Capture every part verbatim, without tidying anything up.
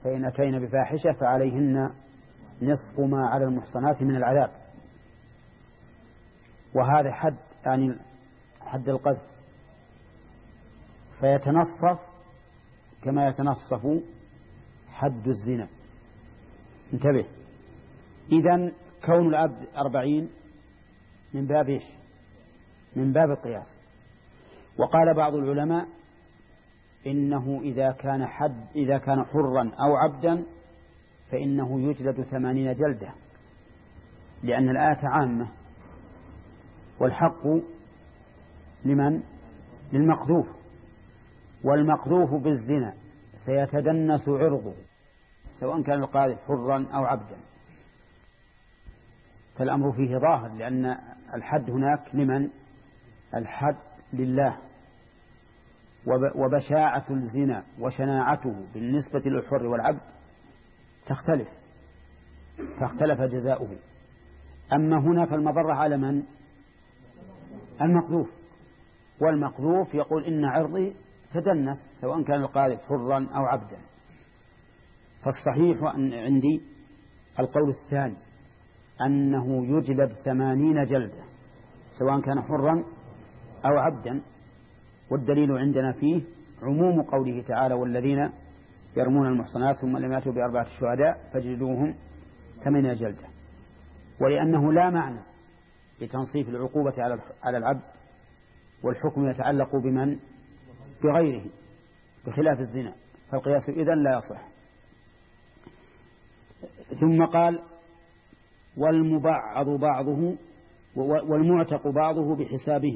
فإن أتينا بفاحشة فعليهن نصف ما على المحصنات من العذاب. وهذا حد يعني حد القذف، فيتنصف كما يتنصف حد الزنا. انتبه، إذن كون العبد أربعين من باب إيش؟ من باب القياس. وقال بعض العلماء إنه إذا كان حد إذا كان حرا أو عبدا فإنه يجلد ثمانين جلدة، لأن الآية عامة، والحق لمن؟ للمقذوف، والمقذوف بالزنا سيتدنس عرضه سواء كان القاذف حرا أو عبدا. فالأمر فيه ظاهر، لأن الحد هناك لمن؟ الحد لله. وبشاعة الزنا وشناعته بالنسبة للحر والعبد تختلف، فاختلف جزاؤه. أما هنا فالمضرة على من؟ المقذوف، والمقذوف يقول إن عرضي تدنس سواء كان القاذف حرا أو عبدا. فالصحيح عندي القول الثاني أنه يجلد ثمانين جلدة سواء كان حرا أو عبدا. والدليل عندنا فيه عموم قوله تعالى والذين يرمون المحصنات ثم لم يأتوا بأربعة شهداء فاجلدوهم ثمانين جلدة. ولأنه لا معنى لتنصيف العقوبة على العبد والحكم يتعلق بمن؟ بغيره، بخلاف الزنا، فالقياس إذن لا يصح. ثم قال والمبعض بعضه والمعتق بعضه بحسابه.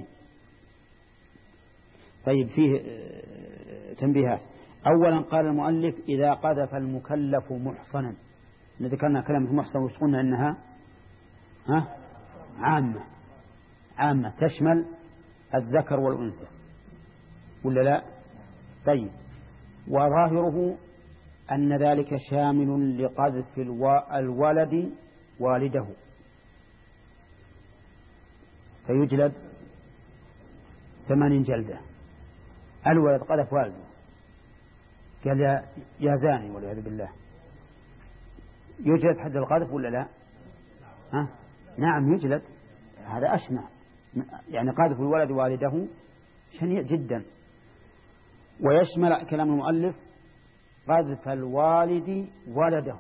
طيب، فيه تنبيهات. أولا قال المؤلف إذا قذف المكلف محصنا، ذكرنا كلمة محصن وقلنا إنها ها عامة عامة تشمل الذكر والأنثى ولا لا؟ طيب، وظاهره أن ذلك شامل لقذف الولد والده، فيجلد ثمانين جلدة. الولد قذف والده قال يا زاني والعياذ بالله، يجلد حد القذف ولا لا؟ ها؟ نعم يجلد، هذا أشنع، يعني قذف الولد والده شنيع جدا. ويشمل كلام المؤلف قذف الوالد ولده.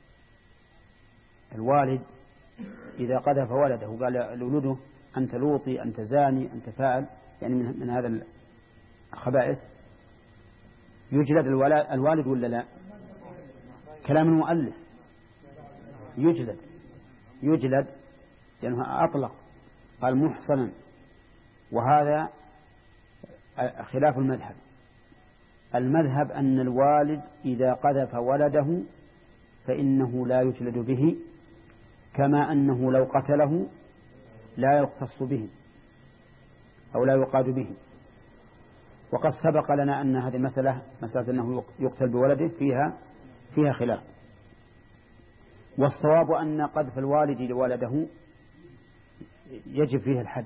الوالد إذا قذف ولده قال لولده أنت لوطي أنت زاني أنت فاعل، يعني من, من هذا الخبائث، يجلد الوالد ولا لا؟ كلام المؤلف يجلد يجلد لأنه يعني أطلق قال محصنا، وهذا خلاف المذهب. المذهب أن الوالد إذا قذف ولده فإنه لا يجلد به، كما أنه لو قتله لا يقتص به أو لا يقاد به. وقد سبق لنا أن هذه المسألة مسألة أنه يقتل بولده فيها فيها خلاف. والصواب أن قذف الوالد لولده يجب فيه الحد،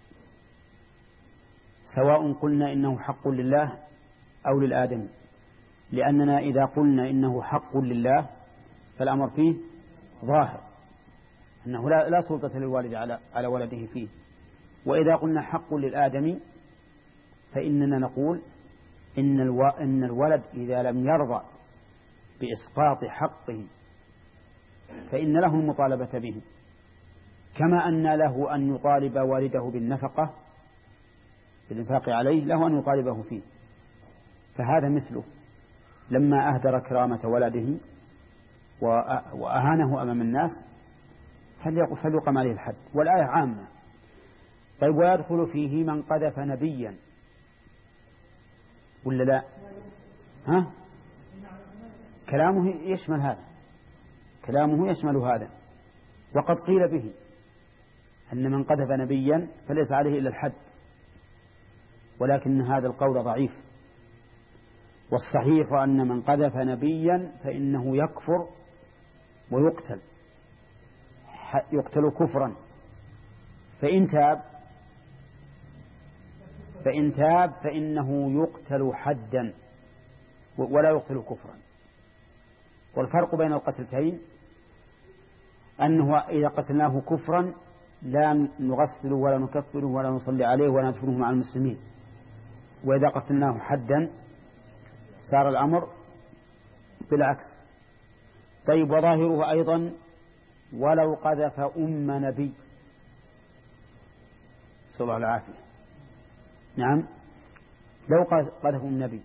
سواء قلنا إنه حق لله أو للآدم، لأننا إذا قلنا إنه حق لله فالأمر فيه ظاهر أنه لا, لا سلطة للوالد على, على ولده فيه. وإذا قلنا حق للآدم فإننا نقول إن, الو... إن الولد إذا لم يرضى بإسقاط حقه فإن له المطالبة به، كما أن له أن يطالب والده بالنفقة بالإنفاق عليه، له أن يطالبه فيه. فهذا مثله لما أهدر كرامة ولده وأهانه أمام الناس فليقم عليه الحد، والآية عامة. طيب، ويدخل فيه من قذف نبيا ولا لا؟ ها؟ كلامه يشمل هذا، كلامه يشمل هذا. وقد قيل به أن من قذف نبيا فليس عليه إلا الحد، ولكن هذا القول ضعيف. والصحيح أن من قذف نبيا فإنه يكفر ويقتل، يقتل كفرا، فإن تاب فإن تاب فإنه يقتل حدا ولا يقتل كفرا. والفرق بين القتلتين أنه إذا قتلناه كفرا لا نغسله ولا نكفره ولا نصلي عليه ولا ندفنه مع المسلمين، وإذا قتلناه حدا صار الأمر بالعكس. طيب، وظاهره أيضا ولو قذف أم نبي، صلى الله العافية. نعم، لو قذف أم نبي،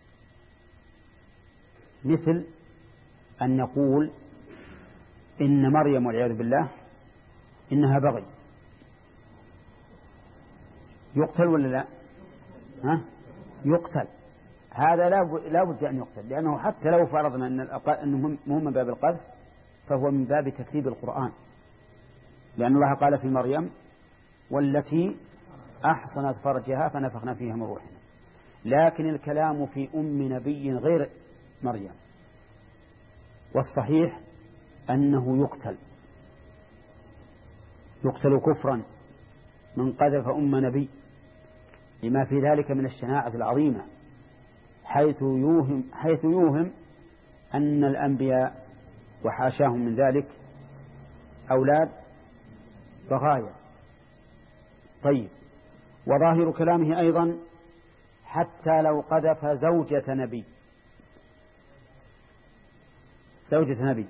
مثل أن نقول إن مريم والعياذ بالله إنها بغي، يقتل ولا لا؟ ها؟ يقتل. هذا لا بد أن يقتل، لأنه حتى لو فرضنا أنه مو من باب القذف فهو من باب تكذيب القرآن، لأن الله قال في مريم والتي أحصنت فرجها فنفخنا فيها من روحنا. لكن الكلام في أم نبي غير مريم، والصحيح أنه يقتل يقتل كفرا من قذف أم نبي، لما في ذلك من الشناعة العظيمة، حيث يوهم, حيث يوهم أن الأنبياء وحاشاهم من ذلك أولاد بغايا. طيب، وظاهر كلامه أيضا حتى لو قذف زوجة نبي زوجة نبي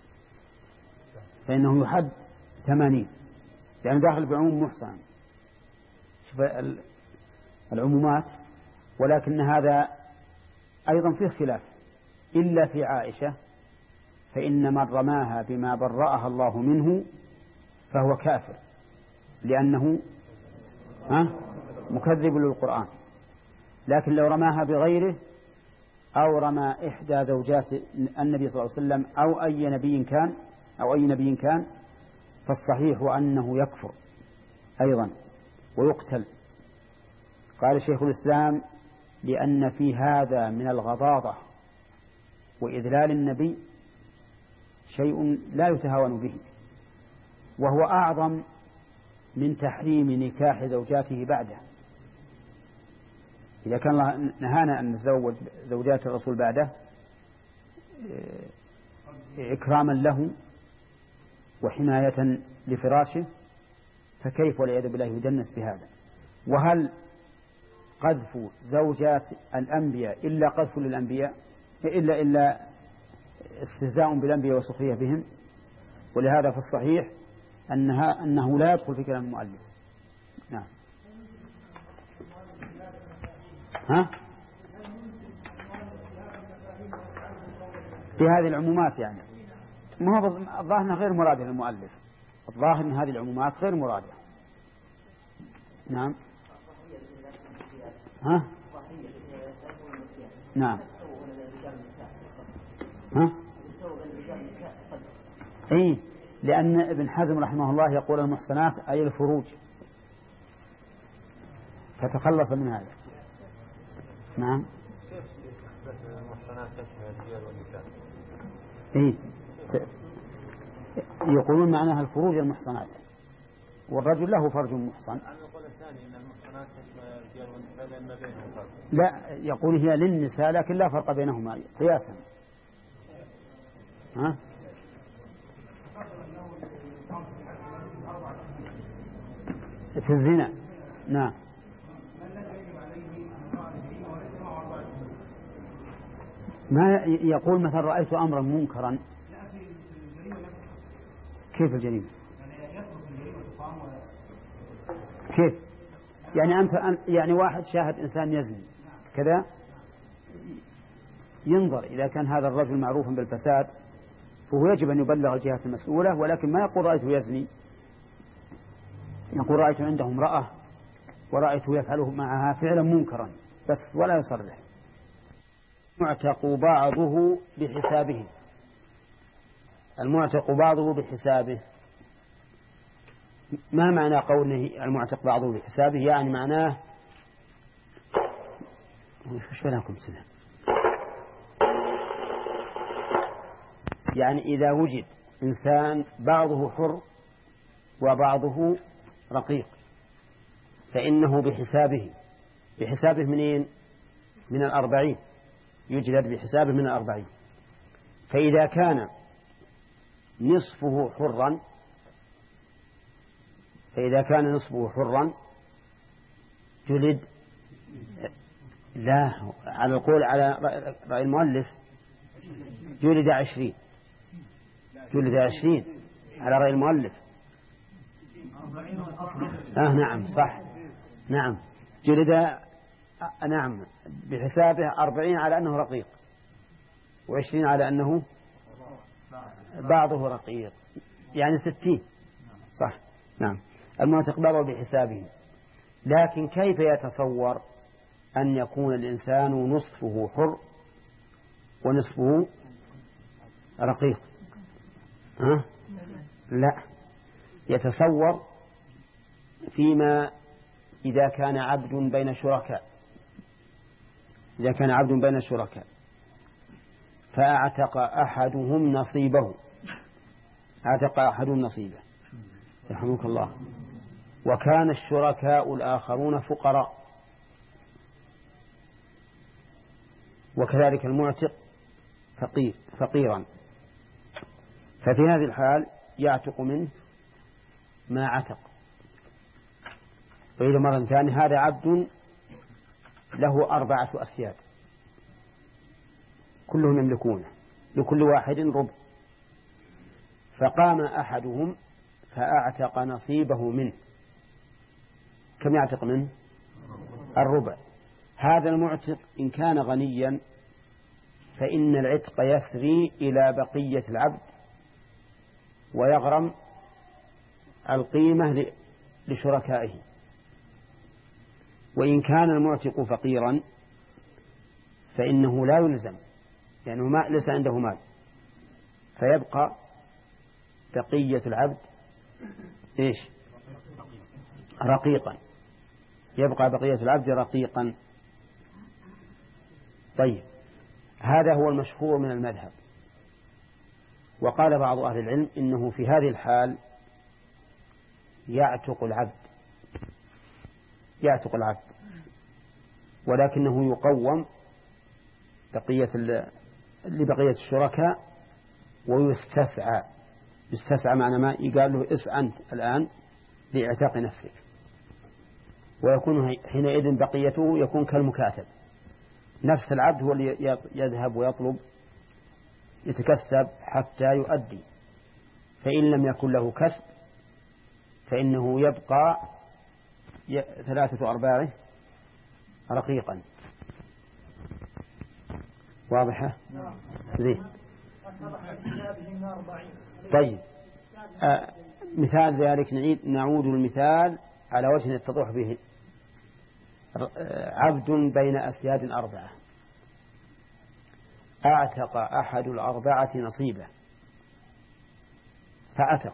فإنه يحد ثمانين، يعني داخل بعموم محصن. شوف العمومات. ولكن هذا أيضا فيه خلاف، إلا في عائشة، فإن من رماها بما برأها الله منه فهو كافر، لأنه ها مكذب للقرآن. لكن لو رماها بغيره أو رمى إحدى زوجات النبي صلى الله عليه وسلم أو أي نبي كان أو أي نبي كان فالصحيح أنه يكفر أيضا ويقتل. قال شيخ الإسلام: لأن في هذا من الغضاضة وإذلال النبي شيء لا يتهاون به، وهو أعظم من تحريم نكاح زوجاته بعده. إذا كان الله نهانا أن نتزوج زوجات الرسول بعده إكراما له وحماية لفراشه، فكيف والعياذ بالله يدنس بهذا؟ وهل قذف زوجات الأنبياء إلا قذف للأنبياء إلا إلا استهزاء بالأنبياء وسخرية بهم؟ ولهذا في الصحيح أنها أنه لا يدخل في كلام المؤلف. نعم. ها؟ في هذه العمومات يعني ما هو الظاهر غير مرادة للمؤلف، الظاهر أن هذه العمومات غير مرادة. نعم. ها؟ نعم. ها؟ إيه، لأن ابن حزم رحمه الله يقول المحصنات أي الفروج، فتخلص من هذا. نعم. إيه، يقولون معناها الفروج المحصنات، والرجل له فرج محصن. لا، يقول هي للنساء لكن لا فرق بينهما قياسا. ها؟ في الزنا. نعم. ما يقول مثلا رأيت أمرا منكرا. كيف الجريمة؟ كيف يعني أنت يعني واحد شاهد إنسان يزني كذا، ينظر إذا كان هذا الرجل معروفا بالفساد فهو يجب أن يبلغ الجهات المسؤولة، ولكن ما يقول رأيته يزني، يقول رأيت عنده امرأة ورأيته يفعله معها فعلا منكرا بس، ولا يصرح. المعتق بعضه بحسابه. المعتق بعضه بحسابه، ما معنى قوله المعتق بعضه بحسابه؟ يعني معناه وش بينكم سنة؟ يعني إذا وجد إنسان بعضه حر وبعضه رقيق فإنه بحسابه. بحسابه منين؟ من الأربعين، يجلد بحسابه من الأربعين. فإذا كان نصفه حرا فإذا كان نصفه حرا جلد، لا، على القول على رأي المؤلف جلد عشرين، جلد عشرين على رأي المؤلف. آه نعم صح، نعم جلد آه نعم بحسابه أربعين على أنه رقيق، وعشرين على أنه بعضه رقيق، يعني ستين صح. نعم المعتق بعضه بحسابه. لكن كيف يتصور أن يكون الإنسان نصفه حر ونصفه رقيق؟ ها؟ لا، يتصور فيما إذا كان عبد بين شركاء، إذا كان عبد بين شركاء فأعتق أحدهم نصيبه، أعتق أحدهم نصيبه رحمك الله، وكان الشركاء الآخرون فقراء، وكذلك المعتق فقير فقيرا، ففي هذه الحال يعتق منه ما عتق. وإذا مرة ثانية هذا عبد له أربعة أسياد كلهم يملكونه، لكل واحد ربع، فقام أحدهم فأعتق نصيبه منه. كم يعتق منه؟ الربع. هذا المعتق إن كان غنيا فإن العتق يسري إلى بقية العبد ويغرم القيمة لشركائه. وإن كان المعتق فقيرا فإنه لا يلزم، لأنه يعني ما ليس عنده مال، فيبقى بقية العبد إيش؟ رقيقا، يبقى بقية العبد رقيقا. طيب هذا هو المشهور من المذهب. وقال بعض أهل العلم إنه في هذه الحال يعتق العبد، يعتق العبد ولكنه يقوم بقية لبقية الشركاء ويستسعى. يستسعى معنى ما يقال له اسعى أنت الآن لإعتاق نفسك، ويكون حينئذ بقيته يكون كالمكاتب، نفس العبد هو اللي يذهب ويطلب يتكسب حتى يؤدي، فإن لم يكن له كسب فإنه يبقى ثلاثة أرباعه رقيقا. واضحة؟ زين. طيب آه مثال ذلك نعيد نعود المثال على وجه يتضح به. عبد بين أسياد أربعة أعتق أحد الأربعة نصيبه فأتق،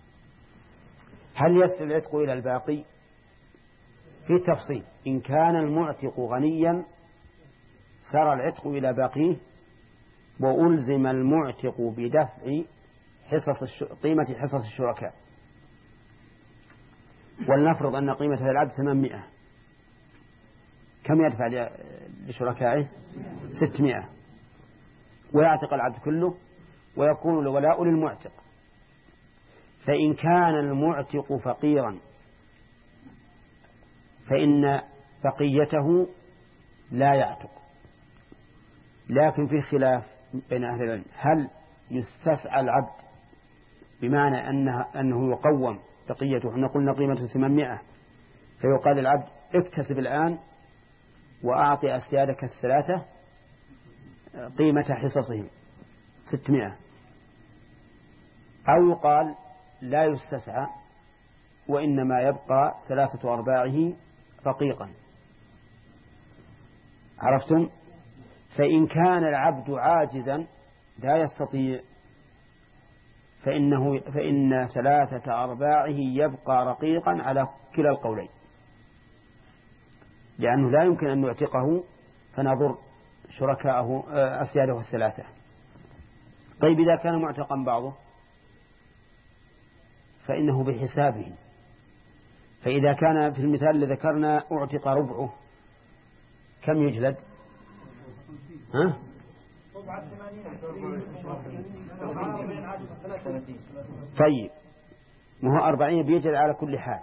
هل يسري العتق إلى الباقي؟ في تفصيل. إن كان المعتق غنيا سار العتق إلى باقيه، وألزم المعتق بدفع حصص الش... قيمة حصص الشركاء. ولنفرض أن قيمة هذا العبد ثمانمائة، كم يدفع لشركائه؟ ستمائة، ويعتق العبد كله ويكون الولاء للمعتق. فإن كان المعتق فقيرا فإن بقيته لا يعتق. لكن في خلاف بين أهل العلم، هل يستسعى العبد بمعنى أنه, أنه يقوم بقيته؟ احنا قلنا قيمته ثمانمائة، فيقال العبد اكتسب الآن وأعطي أسيادك الثلاثة قيمة حصصهم ستمائة، أو يقال لا يستسعى وإنما يبقى ثلاثة أرباعه رقيقا. عرفتم؟ فإن كان العبد عاجزا لا يستطيع فإنه فإن ثلاثة أرباعه يبقى رقيقا على كلا القولين، لأنه لا يمكن أن يعتقه فنضر شركاءه أسياده الثلاثة. طيب إذا كان معتقا بعضه فإنه بحسابه. فإذا كان في المثال الذي ذكرنا أعتق ربعه كم يجلد؟ ها؟ طيب ما هو أربعين بيجد على كل حال،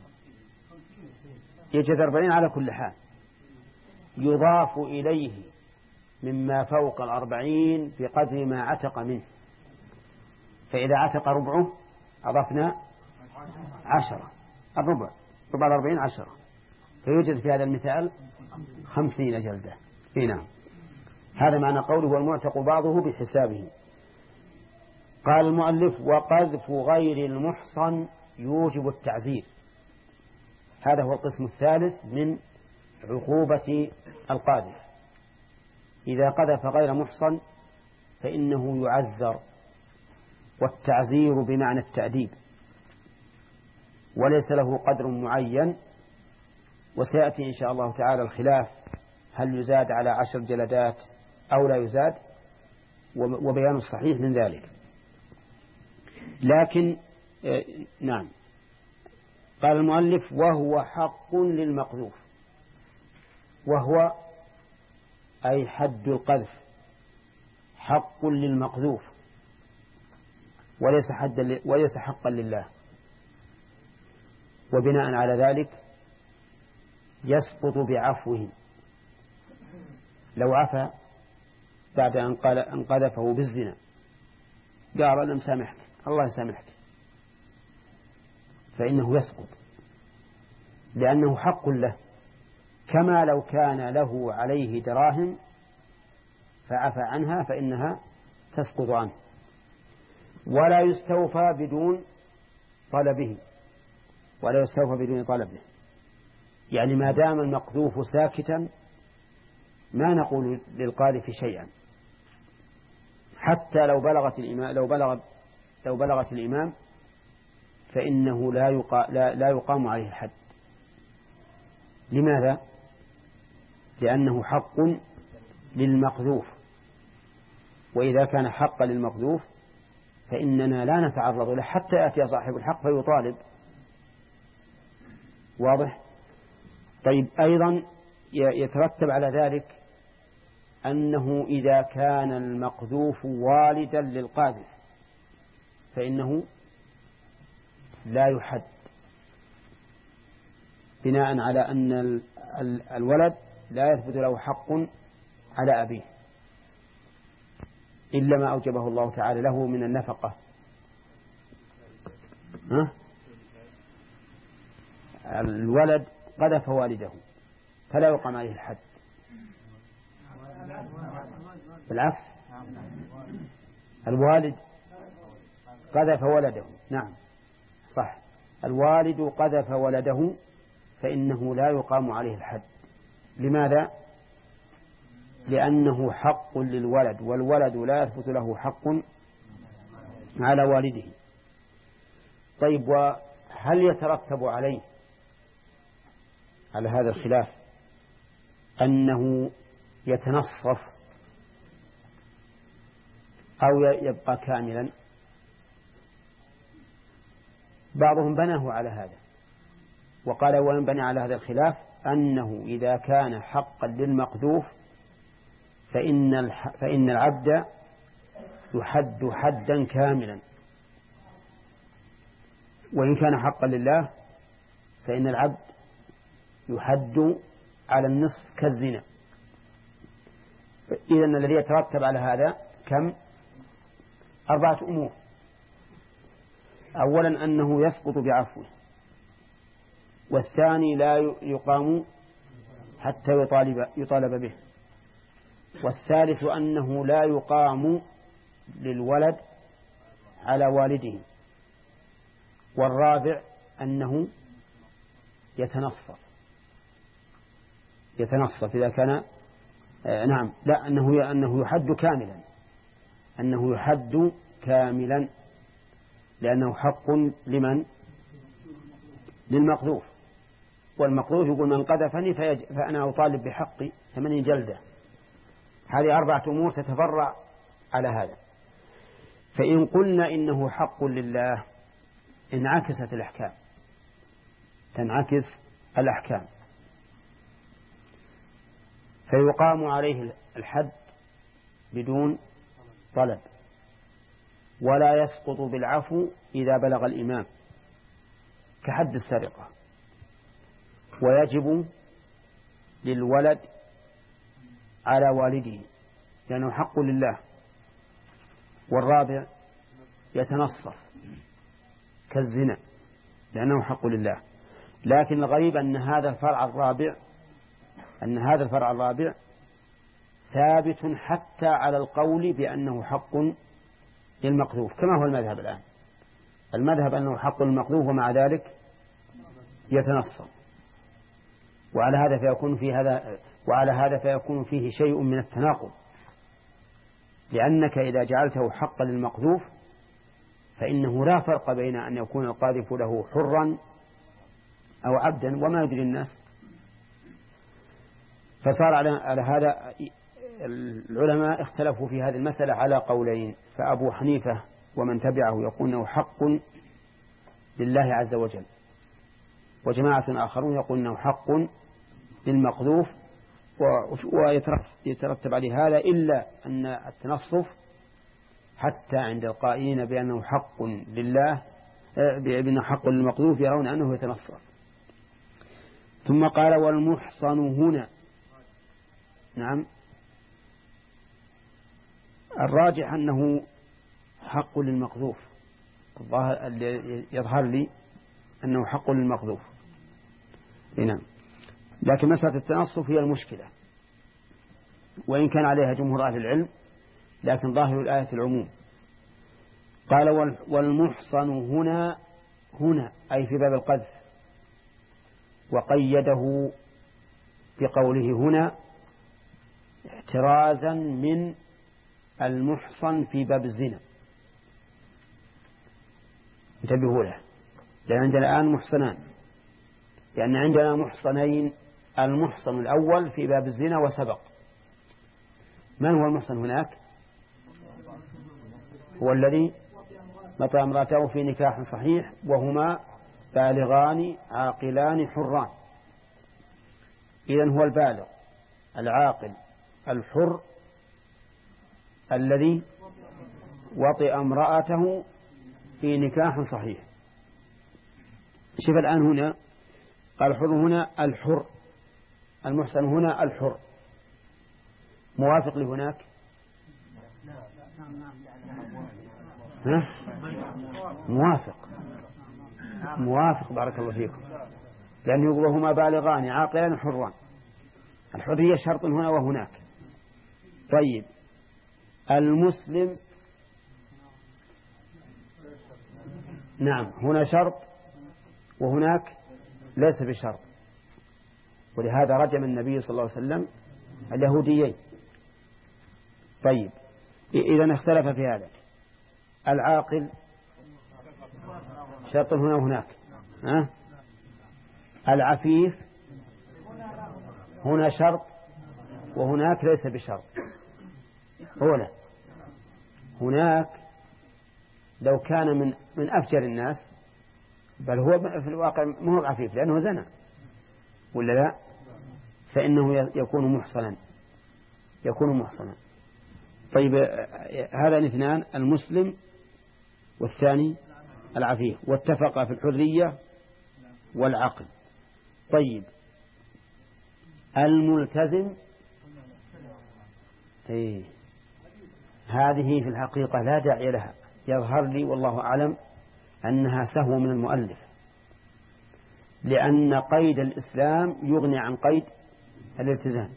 يجد أربعين على كل حال، يضاف إليه مما فوق الأربعين بقدر ما عتق منه. فإذا عتق ربعه أضفنا عشرة، الربع ربع الأربعين عشرة، فيوجد في هذا المثال خمسين جلدة. هنا هذا معنى قوله والمعتق بعضه بحسابه. قال المؤلف وقذف غير المحصن يوجب التعزير. هذا هو القسم الثالث من عقوبة القاذف. إذا قذف غير محصن فإنه يعذر، والتعزير بمعنى التأديب، وليس له قدر معين. وسيأتي إن شاء الله تعالى الخلاف هل يزاد على عشر جلدات أو لا يزاد، وبيان الصحيح من ذلك. لكن نعم، قال المؤلف وهو حق للمقذوف، وهو أي حد القذف حق للمقذوف وليس حدا وليس حقا لله. وبناء على ذلك يسقط بعفوه. لو عفا بعد أن قال أن قذفه بالزنا قال أنا مسامحك الله يسامحك، فإنه يسقط لأنه حق له، كما لو كان له عليه دراهم فعفى عنها فإنها تسقط عنه. ولا يستوفى بدون طلبه، ولا يستوفى بدون طلبه، يعني ما دام المقذوف ساكتا ما نقول للقاذف شيئا، حتى لو بلغت الإمام لو بلغ لو بلغت الإمام فإنه لا يقا لا, لا يقام عليه الحد. لماذا؟ لأنه حق للمقذوف، وإذا كان حقا للمقذوف فإننا لا نتعرض له حتى يأتي صاحب الحق فيطالب. واضح؟ طيب أيضا يترتب على ذلك أنه إذا كان المقذوف والدا للقاذف فإنه لا يحد، بناء على أن الولد لا يثبت له حق على أبيه إلا ما أوجبه الله تعالى له من النفقة. ها؟ الولد قذف والده فلا يقام عليه الحد، بالعكس الوالد قذف ولده. نعم صح، الوالد قذف ولده فإنه لا يقام عليه الحد. لماذا؟ لأنه حق للولد، والولد لا يثبت له حق على والده. طيب وهل يترتب عليه على هذا الخلاف أنه يتنصف أو يبقى كاملا؟ بعضهم بناه على هذا وقال وينبني على هذا الخلاف أنه إذا كان حقا للمقذوف فإن فإن العبد يحد حدا كاملا، وإن كان حقا لله فإن العبد يحد على النصف كالزنا. إذن الذي يترتب على هذا كم؟ أربعة أمور. أولا أنه يسقط بعفوه، والثاني لا يقام حتى يطالب, يطالب به، والثالث أنه لا يقام للولد على والده، والرابع أنه يتنصف يتنصف إذا كان آه نعم لا أنه أنه يحد كاملا أنه يحد كاملا لأنه حق لمن؟ للمقذوف. والمقذوف يقول من قذفني فأنا أطالب بحقي ثمانين جلدة. هذه أربعة أمور تتفرع على هذا. فإن قلنا إنه حق لله انعكست الأحكام، تنعكس الأحكام، فيقام عليه الحد بدون طلب، ولا يسقط بالعفو إذا بلغ الإمام كحد السرقة، ويجب للولد على والده لأنه حق لله. والرابع يتنصف كالزنا لأنه حق لله. لكن الغريب أن هذا الفرع الرابع أن هذا الفرع الرابع ثابت حتى على القول بأنه حق للمقذوف، كما هو المذهب الآن. المذهب أنه حق للمقذوف ومع ذلك يتنصف، وعلى هذا فيكون في هذا وعلى هذا فيكون فيه شيء من التناقض، لأنك إذا جعلته حقا للمقذوف فإنه لا فرق بين أن يكون القاذف له حرا أو عبدا، وما يدري الناس. فصار على هذا العلماء اختلفوا في هذه المسألة على قولين، فأبو حنيفة ومن تبعه يقول أنه حق لله عز وجل، وجماعة آخرون يقول أنه حق للمقذوف، ويترتب عليه هذا إلا أن التنصف حتى عند القائلين بأنه حق لله بأنه حق للمقذوف يرون أنه يتنصف. ثم قال والمحصن هنا. نعم، الراجح أنه حق للمقذوف، يظهر لي أنه حق للمقذوف. نعم، لكن مسألة التنصف هي المشكلة، وإن كان عليها جمهور أهل العلم، لكن ظاهر الآية العموم. قال والمحصن هنا هنا أي في باب القذف، وقيده بقوله هنا احترازا من المحصن في باب الزنا. انتبهوا له، لأن عندنا الآن محصنان، لأن عندنا محصنين، المحصن الأول في باب الزنا وسبق. من هو المحصن هناك؟ هو الذي مطأ امرأته في نكاح صحيح وهما بالغان عاقلان حران. إذن هو البالغ العاقل الحر الذي وطئ امرأته في نكاح صحيح. شوف الآن هنا قال الحر هنا الحر، المحسن هنا الحر، موافق لهناك؟ ها؟ موافق موافق بارك الله فيكم، لأن يقول هما بالغان عاقلان حران، الحرية شرط هنا وهناك. طيب المسلم، نعم هنا شرط وهناك ليس بشرط، ولهذا رجم النبي صلى الله عليه وسلم اليهوديين. طيب إذا اختلف في هذا، العاقل شرط هنا وهناك، ها؟ العفيف هنا شرط وهناك ليس بشرط. هو لا، هناك لو كان من من أفجر الناس، بل هو في الواقع ما هو عفيف لأنه زنا ولا لا، فإنه يكون محصنا يكون محصنا. طيب هذا الاثنان المسلم والثاني العفيف، واتفق في الحرية والعقل. طيب الملتزم، إيه هذه في الحقيقة لا داعي لها، يظهر لي والله أعلم أنها سهو من المؤلف، لأن قيد الإسلام يغني عن قيد الالتزام،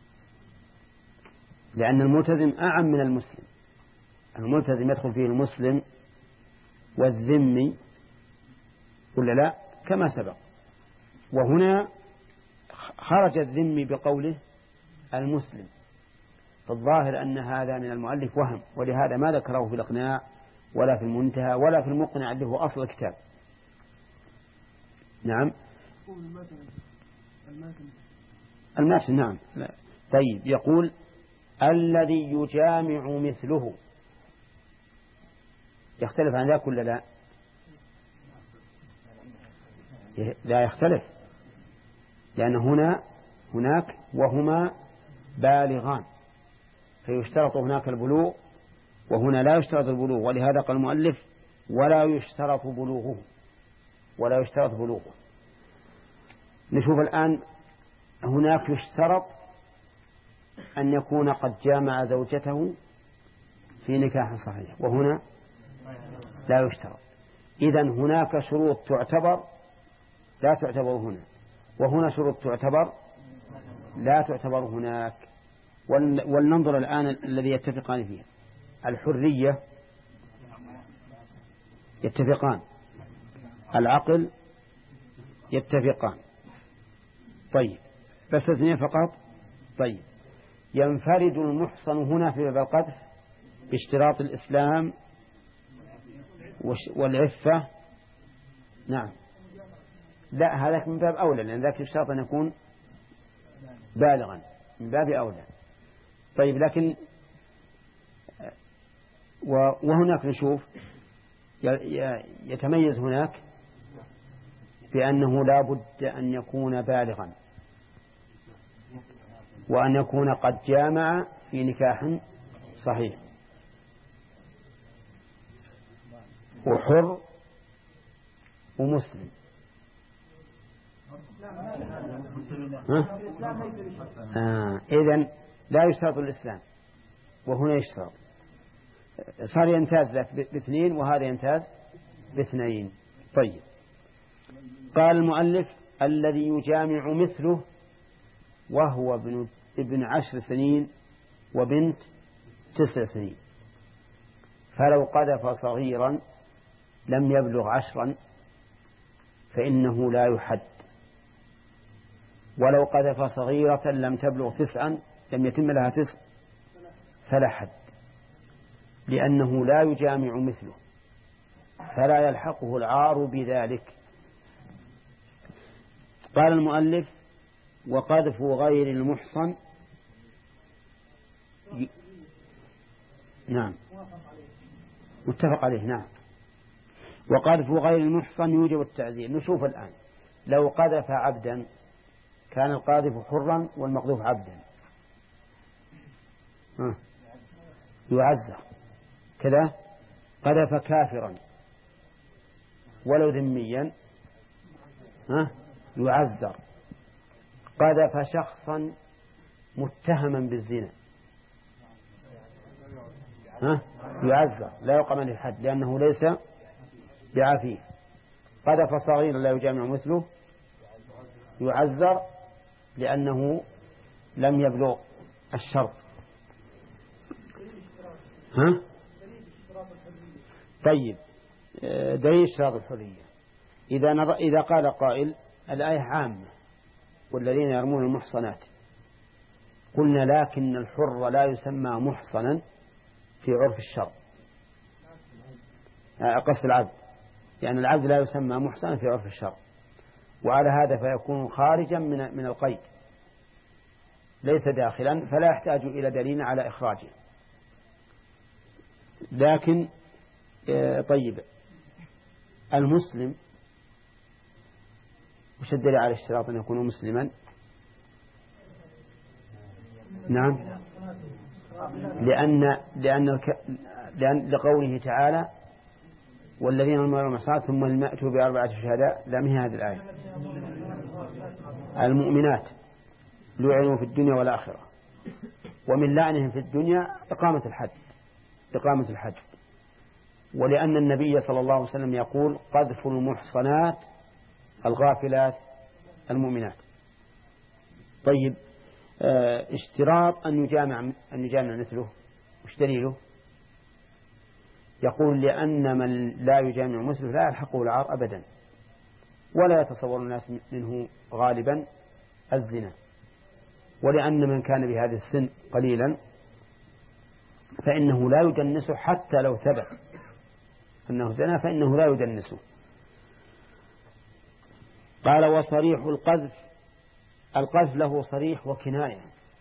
لأن الملتزم أعم من المسلم. الملتزم يدخل فيه المسلم والذمي ولا لا كما سبق، وهنا خرج الذمي بقوله المسلم، فالظاهر أن هذا من المؤلف وهم، ولهذا ما ذكره في الإقناع ولا في المنتهى ولا في المقنع اللي هو أصل الكتاب. نعم الماتن، نعم. طيب يقول الذي يجامع مثله، يختلف عن ذاك ولا لا؟ لا يختلف، لأن هنا هناك وهما بالغان، فيشترط هناك البلوغ وهنا لا يشترط البلوغ، ولهذا قال المؤلف ولا يشترط بلوغه ولا يشترط بلوغه. نشوف الآن هناك يشترط أن يكون قد جامع زوجته في نكاح صحيح، وهنا لا يشترط. إذن هناك شروط تعتبر لا تعتبر هنا، وهنا شروط تعتبر لا تعتبر هناك. ولننظر الآن الذي يتفقان فيه. الحرية يتفقان، العقل يتفقان. طيب بس اثنين فقط. طيب ينفرد المحصن هنا في باب القذف باشتراط الإسلام والعفة. نعم لا، هذاك من باب أولى، لأن ذاك يشترط أن يكون بالغا، من باب أولى. طيب لكن وهناك نشوف يتميز هناك بأنه لا بد أن يكون بالغا، وأن يكون قد جامع في نكاح صحيح، وحر ومسلم. آه. إذن لا يشترط الإسلام، وهنا يشترط. صار يمتاز ذاك باثنين وهذا يمتاز باثنين. طيب قال المؤلف الذي يجامع مثله وهو ابن, ابن عشر سنين وبنت تسع سنين، فلو قذف صغيرا لم يبلغ عشرا فإنه لا يحد، ولو قذف صغيرة لم تبلغ تسعا لم يتم لها تسع فلا حد، لأنه لا يجامع مثله فلا يلحقه العار بذلك. قال المؤلف وقذف غير المحصن ي... نعم متفق عليه. نعم وقذف غير المحصن يوجب التعزير. نشوف الآن لو قذف عبدا كان القاذف حرا والمقذوف عبدا ها. يعزر كذا. قذف كافرا ولو ذميا ها يعزر. قذف شخصا متهما بالزنا ها يعزر لا يقام عليه الحد لأنه ليس بعفيف. قذف صغيرا لا يجامع مثله يعزر لأنه لم يبلغ الشرط. ها طيب دليل اشتراط الحرية. إذا نظ... إذا قال قائل الآية عامة والذين يرمون المحصنات، قلنا لكن الحر لا يسمى محصنا في عرف الشرع، قصد العبد، يعني العبد لا يسمى محصنا في عرف الشرع، وعلى هذا فيكون خارجا من من القيد ليس داخلا، فلا يحتاج إلى دليل على إخراجه. لكن طيب المسلم وش الدليل على اشتراط أن يكون مسلما؟ نعم لأن لأن الك... لأن لقوله تعالى والذين يرمون المحصنات ثم لم يأتوا بأربعة شهداء. لم هي هذه الآية المؤمنات لعنوا في الدنيا والآخرة، ومن لعنهم في الدنيا إقامة الحد إقامة الحد ولأن النبي صلى الله عليه وسلم يقول قذف المحصنات الغافلات المؤمنات. طيب اه اشتراط أن يجامع أن يجامع مثله وش دليله؟ يقول لأن من لا يجامع مثله لا يلحقه العار أبدا، ولا يتصور الناس منه غالبا الزنا، ولأن من كان بهذه السن قليلا فإنه لا يدنسه حتى لو ثبت أنه زنا فإنه لا يدنسه. قال وصريح القذف القذف له صريح وكناية،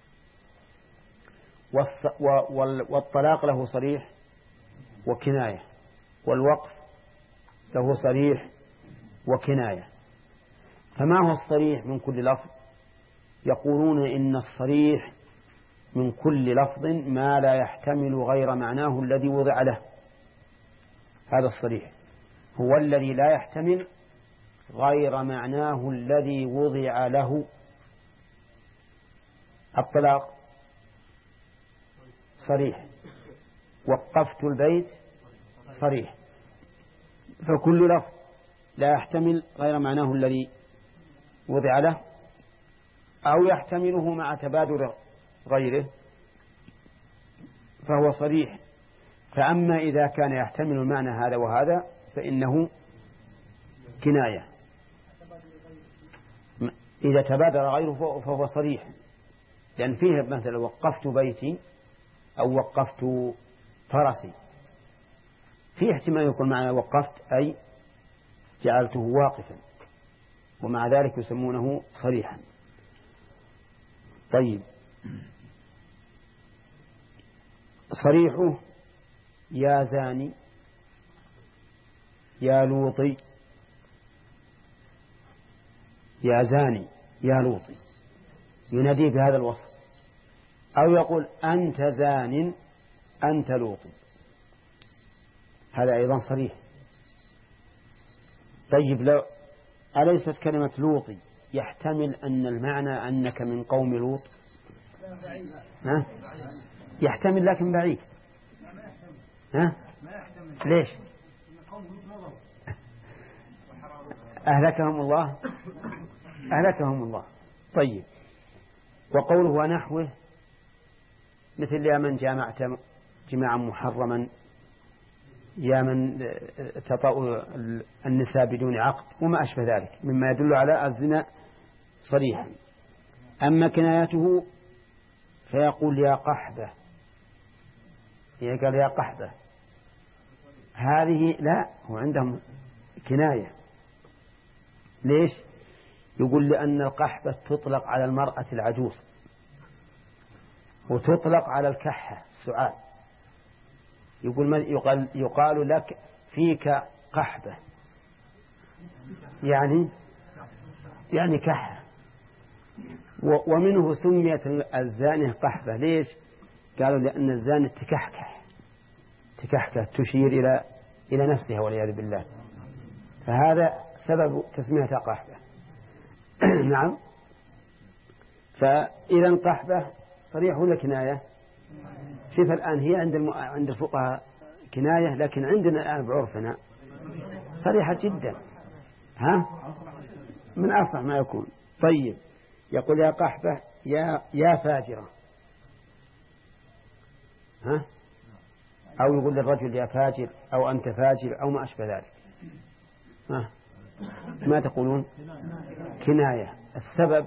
والطلاق له صريح وكناية، والوقف له صريح وكناية. فما هو الصريح من كل لفظ؟ يقولون إن الصريح من كل لفظ ما لا يحتمل غير معناه الذي وضع له. هذا الصريح هو الذي لا يحتمل غير معناه الذي وضع له. الطلاق صريح، وقفت البيت صريح. فكل لفظ لا يحتمل غير معناه الذي وضع له أو يحتمله مع تبادل غيره فهو صريح. فأما إذا كان يحتمل المعنى هذا وهذا فإنه كناية. إذا تبادل غيره فهو صريح، لأن فيه مثلا وقفت بيتي أو وقفت فرسي، فيه احتمال يكون معنى وقفت أي جعلته واقفا، ومع ذلك يسمونه صريحا. طيب، صريحه يا زاني يا لوطي، يا زاني يا لوطي، يناديه بهذا الوصف، أو يقول أنت زان أنت لوطي، هذا أيضا صريح. طيب، لو أليست كلمة لوطي يحتمل أن المعنى أنك من قوم لوط؟ ها؟ يحتمل لكن بعيد. ها؟ ليش؟ أهلكهم الله أهلكهم الله. طيب، وقوله ونحوه مثل يا من جامعت جماعا محرما، يا من تطأ النساء بدون عقد وما أشبه ذلك مما يدل على الزنا صريحا. أما كنايته فيقول يا قحبة، قال يا قحبة، هذه لا، هو عندهم كناية. ليش؟ يقول لأن القحبة تطلق على المرأة العجوز وتطلق على الكحة السعاد. يقول يقال, يقال لك فيك قحبة، يعني يعني كحة. ومنه سميت الزانية قحبة. ليش؟ قالوا لأن الزانية تكحكح تكحكح تشير إلى إلى نفسها والعياذ بالله، فهذا سبب تسميتها قحبة. نعم. فإذا قحبة صريح ولا كناية؟ شوف الآن هي عند الم... عند الفقهاء كناية، لكن عندنا الآن بعرفنا صريحة جدا، ها، من أصح ما يكون. طيب، يقول يا قحبة يا يا فاجرة، ها، أو يقول للرجل يا فاجر أو أنت فاجر أو ما أشبه ذلك. ها، ما تقولون؟ كناية. السبب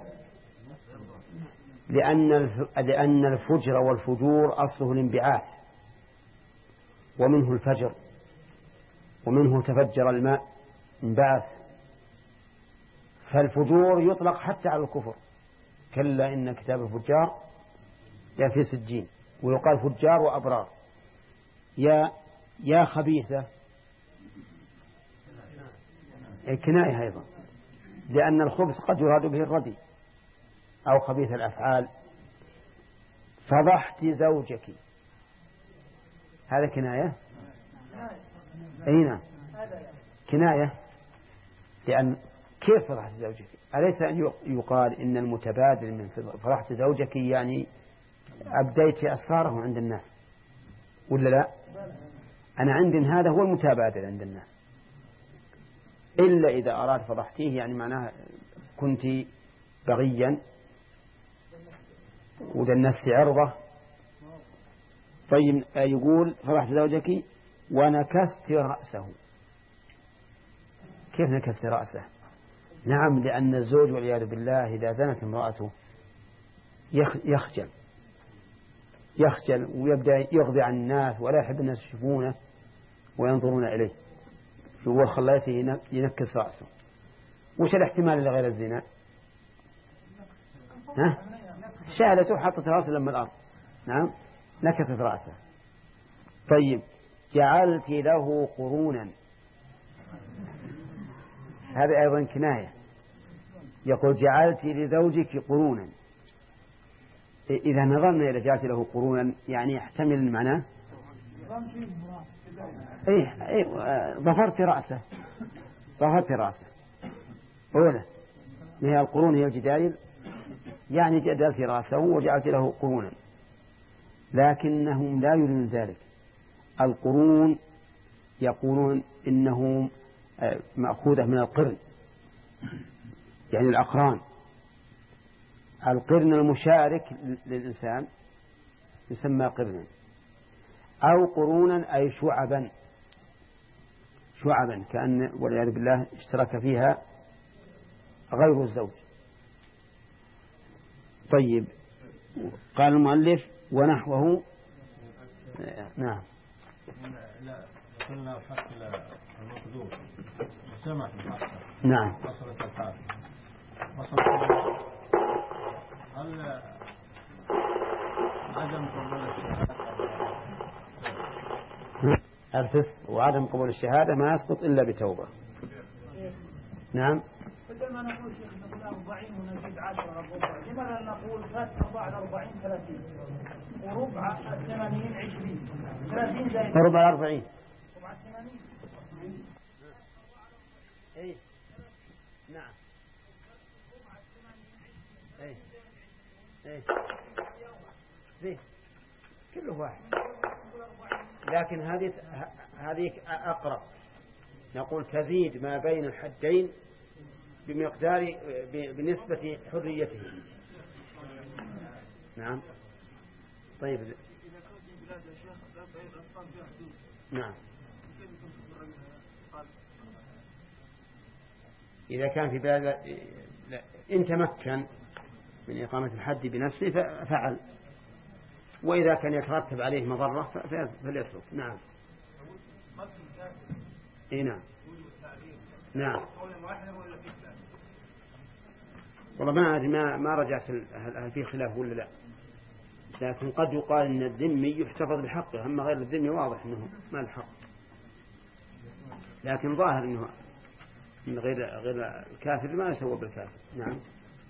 لأن لأن الفجر والفجور أصله الانبعاث، ومنه الفجر، ومنه تفجر الماء انبعث. فالفجور يطلق حتى على الكفر، كلا إن كتاب الفجار يا في سجين، ويقال فجار وأبرار. يا يا خبيثة كناية أيضا، لأن الخبث قد يراد به الردي أو خبيث الأفعال. فضحت زوجك، هذا كناية. أين كناية؟ لأن كيف فضحت زوجك؟ أليس أن يقال إن المتبادل من فضحت زوجك يعني أبديت أسراره عند الناس، ولا لا؟ أنا عندي هذا هو المتبادل عند الناس، إلا إذا أراد فضحتيه يعني معناه كنت بغيا ودنست عرضه. طيب، يقول فضحت زوجك ونكست رأسه. كيف نكست رأسه؟ نعم، لأن الزوج والعياذ بالله إذا زنت امرأته يخجل يخجل ويبدأ يغضي عن الناس ولا يحب الناس يشوفونه وينظرون إليه. هو خليته ينكس رأسه. وش الاحتمال لغير الزنا؟ ها؟ شالته حطت رأسه لما الأرض، نعم، نكست رأسه. طيب، جعلت له قرونا، هذا أيضا كناية. يقول جعلت لزوجك قرونا، إذا نظرنا إلى جعلت له قرونا يعني يحتمل معناه إيه إيه ظفرت رأسه ظفرت رأسه أولى هي القرون هي الجدال يعني جدلت رأسه وجعلت له قرونا لكنهم لا يريدون ذلك. القرون يقولون إنه مأخوذة من القرن يعني الأقران. القرن المشارك للإنسان يسمى قرنا أو قرونا أي شعبا شعبا كأن والعياذ بالله اشترك فيها غير الزوج. طيب قال المؤلف ونحوه. نعم لا قلنا الحق المقدور سمح الحق نعم وصلت الحال وصلت هل عدم قبول الشهادة الفسق وعدم قبول الشهادة ما يسقط إلا بتوبة. نعم بدل ما نقول شيخ نقول أربعين ونزيد عشرة ربع لماذا نقول فات بعد أربعين ثلاثين وربع الثمانين عشرين ثلاثين زائد ربع أربعين ربع الثمانين أي نعم أي أي ذي كله واحد لكن هذه هذه أقرب. نقول تزيد ما بين الحدين بمقدار بنسبة حريته. نعم طيب نعم إذا كان في بلاد إن تمكن من إقامة الحد بنفسه فعل وإذا كان يترتب عليه مضرة فليترك. نعم إيه نعم نعم والله ما ما ما رجعت هل في خلاف ولا لا لكن قد يقال إن الذمي يحتفظ بحقه أما غير الذمي واضح إنه ما الحق لكن ظاهر إنه إن غير غير الكافر ما يسوى بالكافر. نعم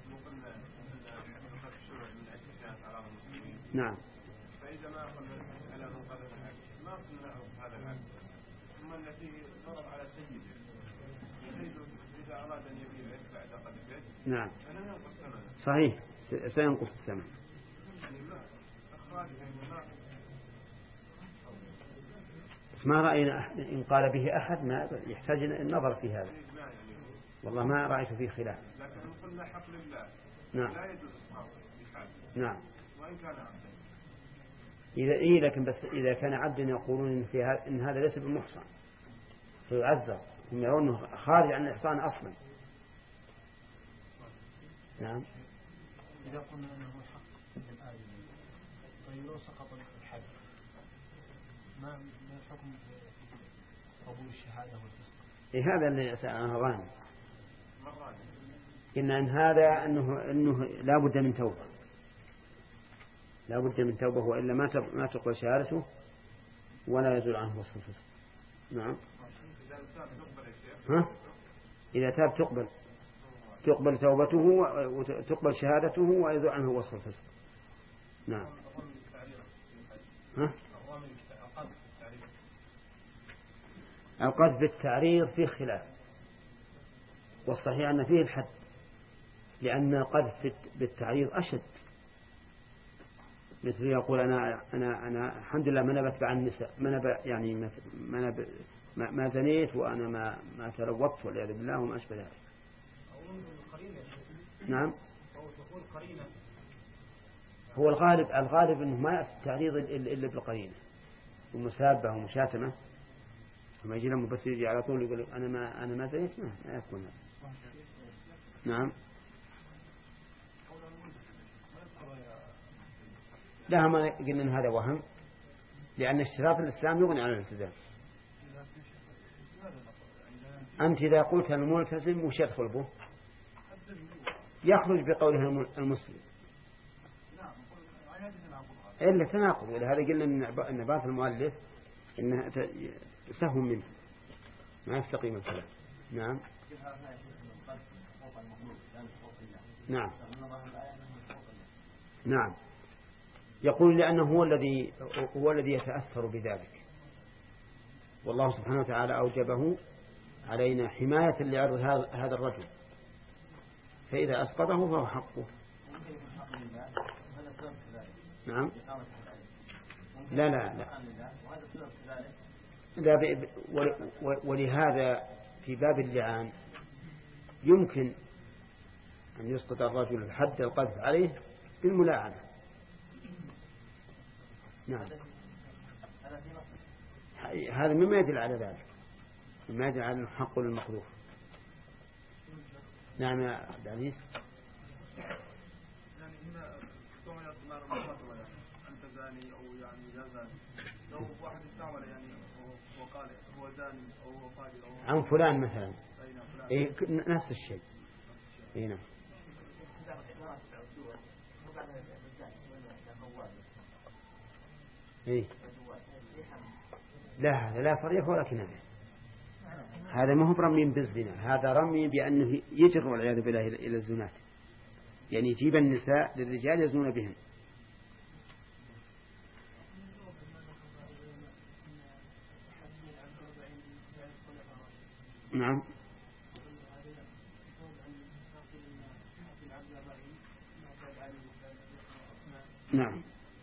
نعم فإذا ما أخذ على من قبل الحج ما صنعه هذا الحج ثم التي ضرب على سيده يزيد إذا أراد أن يبيع بعد قدر نعم فلن ينقص ثمنه صحيح سينقص الثمن. ما رأينا أحد إن قال به أحد ما يحتاج النظر في هذا والله ما رأيت فيه خلاف. لكن قلنا حق لله نعم لا يجوز إصحابه بحال نعم وإن كان عبدا إذا إيه لكن بس إذا كان عبدا يقولون إن, في هذا إن هذا ليس بمحصن فيعذر هم يرونه خارج عن الإحصان أصلا. نعم إذا قلنا أنه حق للآية طيب لو سقط الحد ما ما الحكم قبول الشهادة والفسق؟ إيه هذا اللي سألنا غانم إن أن هذا أنه أنه لا بد من توبة لا بد من توبة وإلا ما ما تقبل شهادته ولا يزول عنه وصف الفسق. نعم ها إذا تاب تقبل تقبل توبته وتقبل شهادته ويزول عنه وصف الفسق. نعم ها القذف بالتعريض فيه خلاف والصحيح أن فيه الحد لأن القذف بالتعريض أشد مثل يقول أنا أنا أنا الحمد لله ما نبت عن النساء ما نب يعني ما ما, ما, ما زنيت وأنا ما ما تلوثت والعياذ بالله وما أشبه ذلك. نعم هو الغالب الغالب أنه ما يأتي التعريض إلا بالقرينة ومسابة ومشاتمة لما يجي لهم بس يجي على طول يقول أنا ما أنا ما زنيت ما ما يكون هذا. نعم لا ما قلنا إن هذا وهم لأن اشتراط الإسلام يغني عن الالتزام. أنت إذا قلت الملتزم وش يدخل به يخرج بقوله المسلم إلا تناقض ولهذا قلنا إن بعض المؤلف إنها سهم منه ما يستقيم الكلام. نعم نعم نعم يقول لأنه هو الذي هو الذي يتأثر بذلك، والله سبحانه وتعالى أوجبه علينا حماية لعرض هذا الرجل، فإذا أسقطه فهو حقه. نعم. لا لا لا, لا ولهذا في باب اللعان يمكن أن يسقط الرجل الحد القذف عليه بالملاعنة. نعم. هذا مما يدل على ذلك، مما يدل على أنه حق للمقذوف. نعم يا عبد العزيز. يعني هنا كون يطلع المخاطرة يعني أنت زاني أو يعني لا زاني، لو واحد استعمل يعني وقال هو زاني أو هو فاجر أو عن فلان مثلا، أي نفس الشيء. اي نعم. إيه؟ لا هذا لا صريح ولا كناية، هذا ما هو رمي بالزنا، هذا رمي بأنه يجر والعياذ بالله إلى الزنات، يعني يجيب النساء للرجال يزنون بهم. نعم. نعم.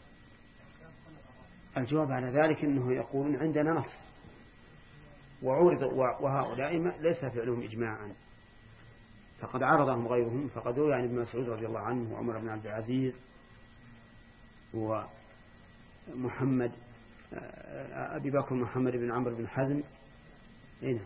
الجواب على ذلك أنه يقولون عندنا نص وعورض، وهؤلاء ليس فعلهم إجماعا، فقد عرضهم غيرهم، فقد روى عن ابن مسعود رضي الله عنه وعمر بن عبد العزيز ومحمد أبي بكر محمد بن عمرو بن حزم. هنا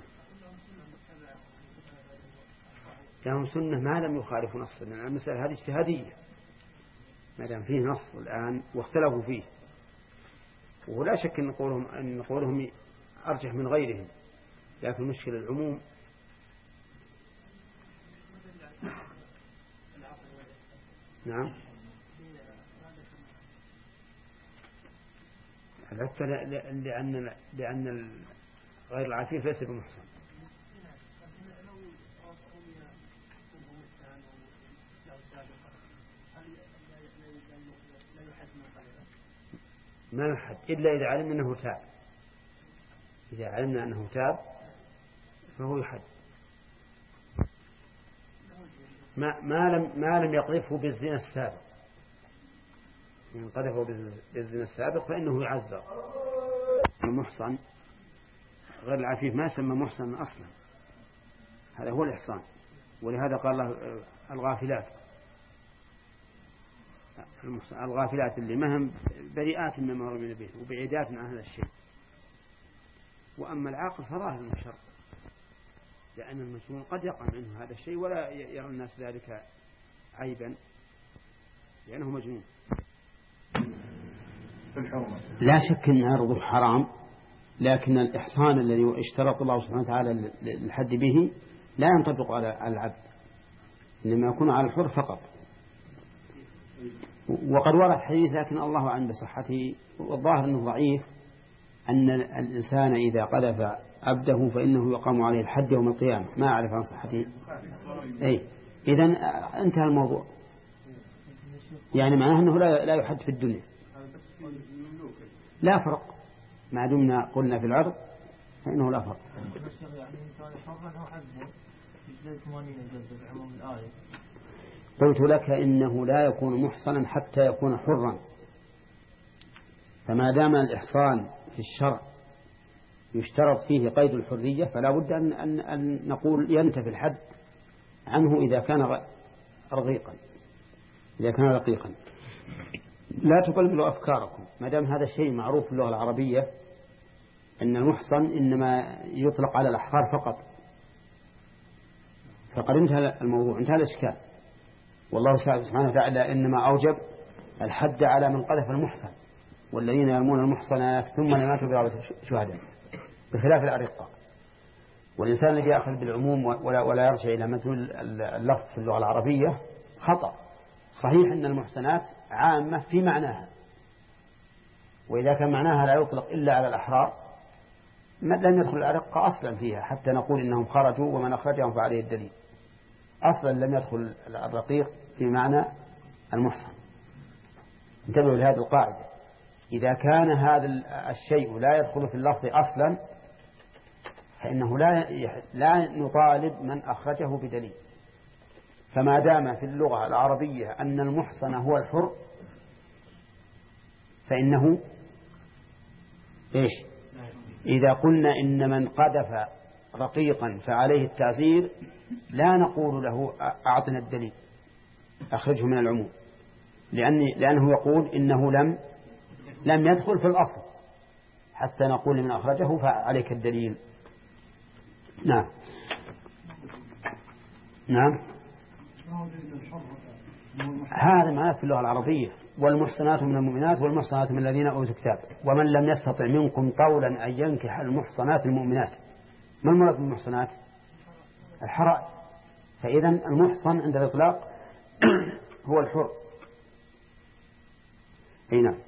لهم سنة ما لم يخالفوا نصا، لأن المسألة هذه اجتهادية ما دام فيه نص الآن واختلفوا فيه، ولا شك أن قولهم أن قولهم أرجح من غيرهم، لكن المشكلة العموم. نعم. العفة لأن لأن غير العفيف ليس بمحصن. ما يحد إلا إذا علمنا أنه تاب، إذا علمنا أنه تاب فهو يحد. ما ما لم ما لم يقذفه بالزنا السابق، من قذفه بالزنا السابق فإنه يعذر. المحصن غير العفيف ما سمى محصن أصلا، هذا هو الإحصان، ولهذا قال الله الغافلات، الغافلات اللي مهم بريئات مما رمينا به وبعيدات عن هذا الشيء. وأما العاقل فظاهر من الشر، لأن المجنون قد يقع منه هذا الشيء ولا يرى الناس ذلك عيبا لأنه مجنون. لا شك أن عرضه حرام، لكن الإحصان الذي اشترط الله سبحانه وتعالى للحد به لا ينطبق على العبد، إنما يكون على الحر فقط. وقد ورد حديث لكن الله أعلم بصحته، والظاهر أنه ضعيف، أن الإنسان إذا قذف عبده فإنه يقام عليه الحد يوم القيامة. ما أعرف عن صحته. أي إذن انتهى الموضوع، يعني معناه أنه لا لا يحد في الدنيا، لا فرق ما دمنا قلنا في العرض فإنه لا فرق. قلت لك إنه لا يكون محصنا حتى يكون حرا، فما دام الإحصان في الشرع يشترط فيه قيد الحرية فلا بد أن, أن, أن نقول ينتفي الحد عنه إذا كان رقيقا. إذا كان رقيقا لا تقلبوا أفكاركم، ما دام هذا الشيء معروف في اللغة العربية أن المحصن إنما يطلق على الأحرار فقط، فقد انتهى الموضوع، انتهى الإشكال. والله سبحانه وتعالى إنما أوجب الحد على من قذف المحصن، والذين يرمون المحصنات ثم لم يأتوا بأربعة شهداء، بخلاف الأرقاء. والإنسان الذي يأخذ بالعموم ولا, ولا يرجع إلى مدلول اللفظ في اللغة العربية خطأ. صحيح أن المحصنات عامة في معناها، وإذا كان معناها لا يطلق إلا على الأحرار لن يدخل الأرقاء أصلا فيها حتى نقول إنهم خرجوا ومن أخرجهم فعليه الدليل. أصلا لم يدخل الرقيق في معنى المحصن. انتبهوا لهذه القاعدة، إذا كان هذا الشيء لا يدخل في اللفظ أصلا فإنه لا لا نطالب من أخرجه بدليل. فما دام في اللغة العربية أن المحصن هو الحر فإنه إيش؟ إذا قلنا إن من قذف رقيقا فعليه التعزير لا نقول له أعطنا الدليل أخرجه من العموم، لأن لأنه يقول إنه لم لم يدخل في الأصل حتى نقول لمن أخرجه فعليك الدليل. نعم نعم هذا معناه في اللغة العربية. والمحصنات من المؤمنات والمحصنات من الذين أوتوا الكتاب ومن لم يستطع منكم طولا أن ينكح المحصنات المؤمنات. ما المراد بالمحصنات؟ الحرائر. فإذا المحصن عند الإطلاق هو الحر. أي نعم.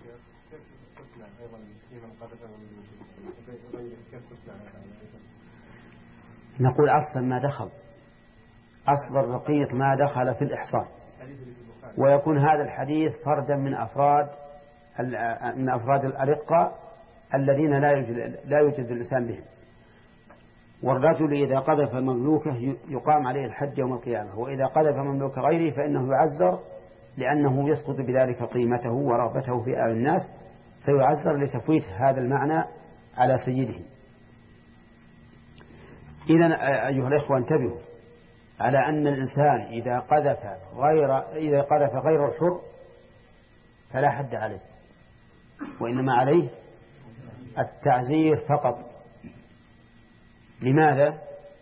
نقول أصلا ما دخل أصل الرقيق ما دخل في الإحصان، ويكون هذا الحديث فردا من أفراد من أفراد الأرقة الذين لا يوجد لا يوجد الإنسان بهم. والرجل إذا قذف مملوكه يقام عليه الحد يوم القيامة، وإذا قذف مملوك غيره فإنه يعذر لأنه يسقط بذلك قيمته ورغبته في أعين الناس، فيعذر لتفويت هذا المعنى على سيده. إذن أيها الإخوة انتبهوا على أن الإنسان إذا قذف غير إذا قذف غير الحر فلا حد عليه، وإنما عليه التعزير فقط. لماذا؟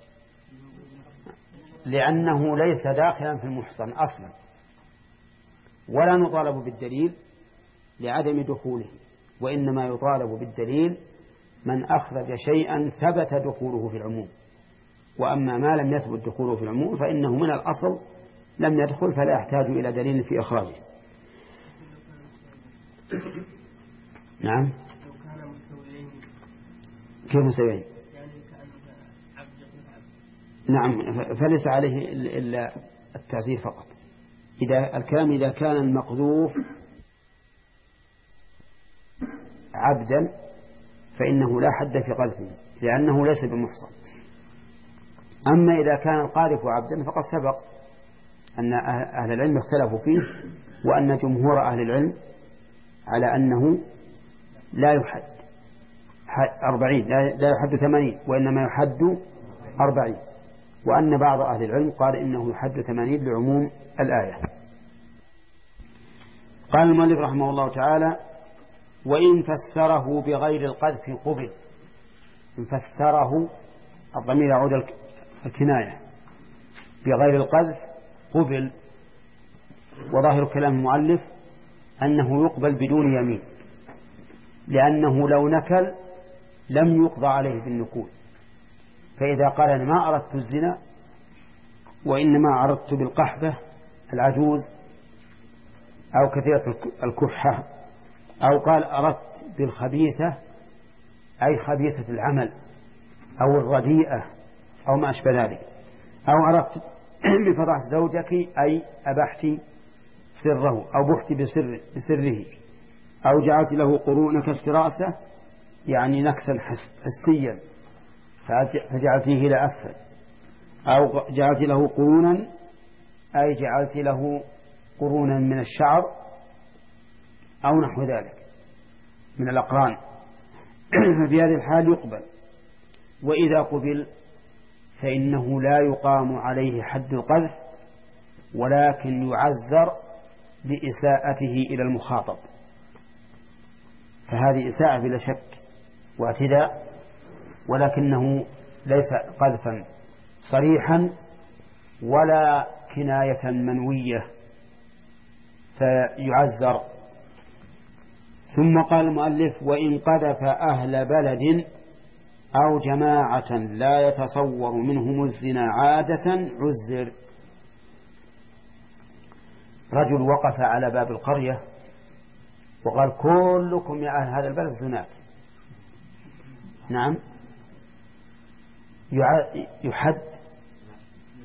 لأنه ليس داخلا في المحصن أصلا، ولا نطالب بالدليل لعدم دخوله، وإنما يطالب بالدليل من أخرج شيئا ثبت دخوله في العموم. وأما ما لم يثبت دخوله في العموم فإنه من الأصل لم يدخل فلا يحتاج إلى دليل في إخراجه. نعم. كيف مسويين؟ نعم، فليس عليه إلا التعزير فقط. إذا الكلام إذا كان المقذوف عبدا فإنه لا حد في قذفه لأنه ليس بمحصن. أما إذا كان القاذف عبدا فقد سبق أن أهل العلم اختلفوا فيه، وأن جمهور أهل العلم على أنه لا يحد أربعين لا يحد ثمانين وإنما يحد أربعين، وأن بعض أهل العلم قال إنه يحد ثمانين لعموم الآية. قال المؤلف رحمه الله تعالى: وإن فسره بغير القذف قبل. إن فسره الضمير يعود الكناية بغير القذف قبل. وظاهر كلام المؤلف أنه يقبل بدون يمين، لأنه لو نكل لم يقضى عليه بالنكول. فإذا قال أنا ما أردت الزنا وإنما أردت بالقحبة العجوز أو كثيرة الكحة، أو قال أردت بالخبيثة أي خبيثة العمل أو الرديئة أو ما أشبه ذلك، أو أردت بفضح زوجك أي أبحت سره أو بحت بسر بسره، أو جعلت له قرون كاستراسة يعني نكسا حسيا فجعلتيه إلى أسفل، أو جعلت له قرونا أي جعلت له قرونا من الشعر أو نحو ذلك من الأقران، ففي هذه الحال يقبل. وإذا قبل فإنه لا يقام عليه حد القذف، ولكن يعزر لإساءته إلى المخاطب، فهذه إساءة بلا شك واعتداء، ولكنه ليس قذفا صريحا ولا كناية منوية فيعزر. ثم قال المؤلف: وإن قذف أهل بلد أو جماعة لا يتصور منهم الزنا عادة عزر. رجل وقف على باب القرية وقال: كلكم يا أهل هذا البلد زنات. نعم، يحد.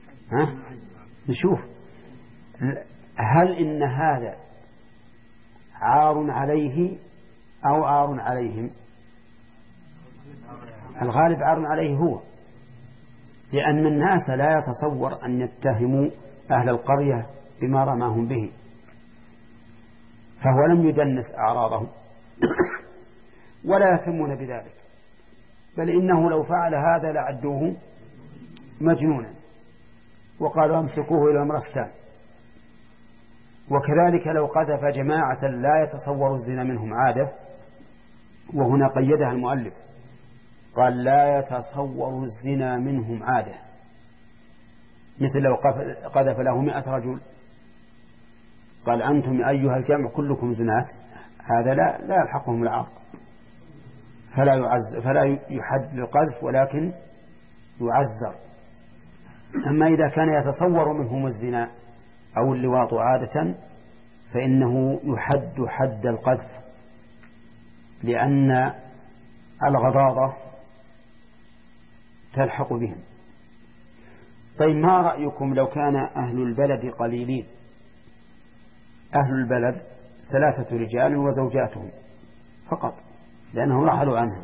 ها؟ نشوف هل إن هذا عار عليه أو عار عليهم؟ الغالب عار عليه هو، لأن الناس لا يتصور أن يتهموا أهل القرية بما رماهم به، فهو لم يدنس أعراضهم ولا يهتمون بذلك، بل إنه لو فعل هذا لعدوه مجنونا وقالوا امسكوه إلى مرستان. وكذلك لو قذف جماعة لا يتصور الزنا منهم عادة، وهنا قيدها المؤلف قال لا يتصور الزنا منهم عادة، مثل لو قذف له مئة رجل قال أنتم أيها الجمع كلكم زنات، هذا لا لا يلحقهم العار، فلا يعز فلا يحد للقذف ولكن يعزر. أما إذا كان يتصور منهم الزنا أو اللواط عادة فإنه يحد حد القذف، لأن الغضاضة تلحق بهم. طيب ما رأيكم لو كان أهل البلد قليلين؟ أهل البلد ثلاثة رجال وزوجاتهم فقط، لأنهم رحلوا عنهم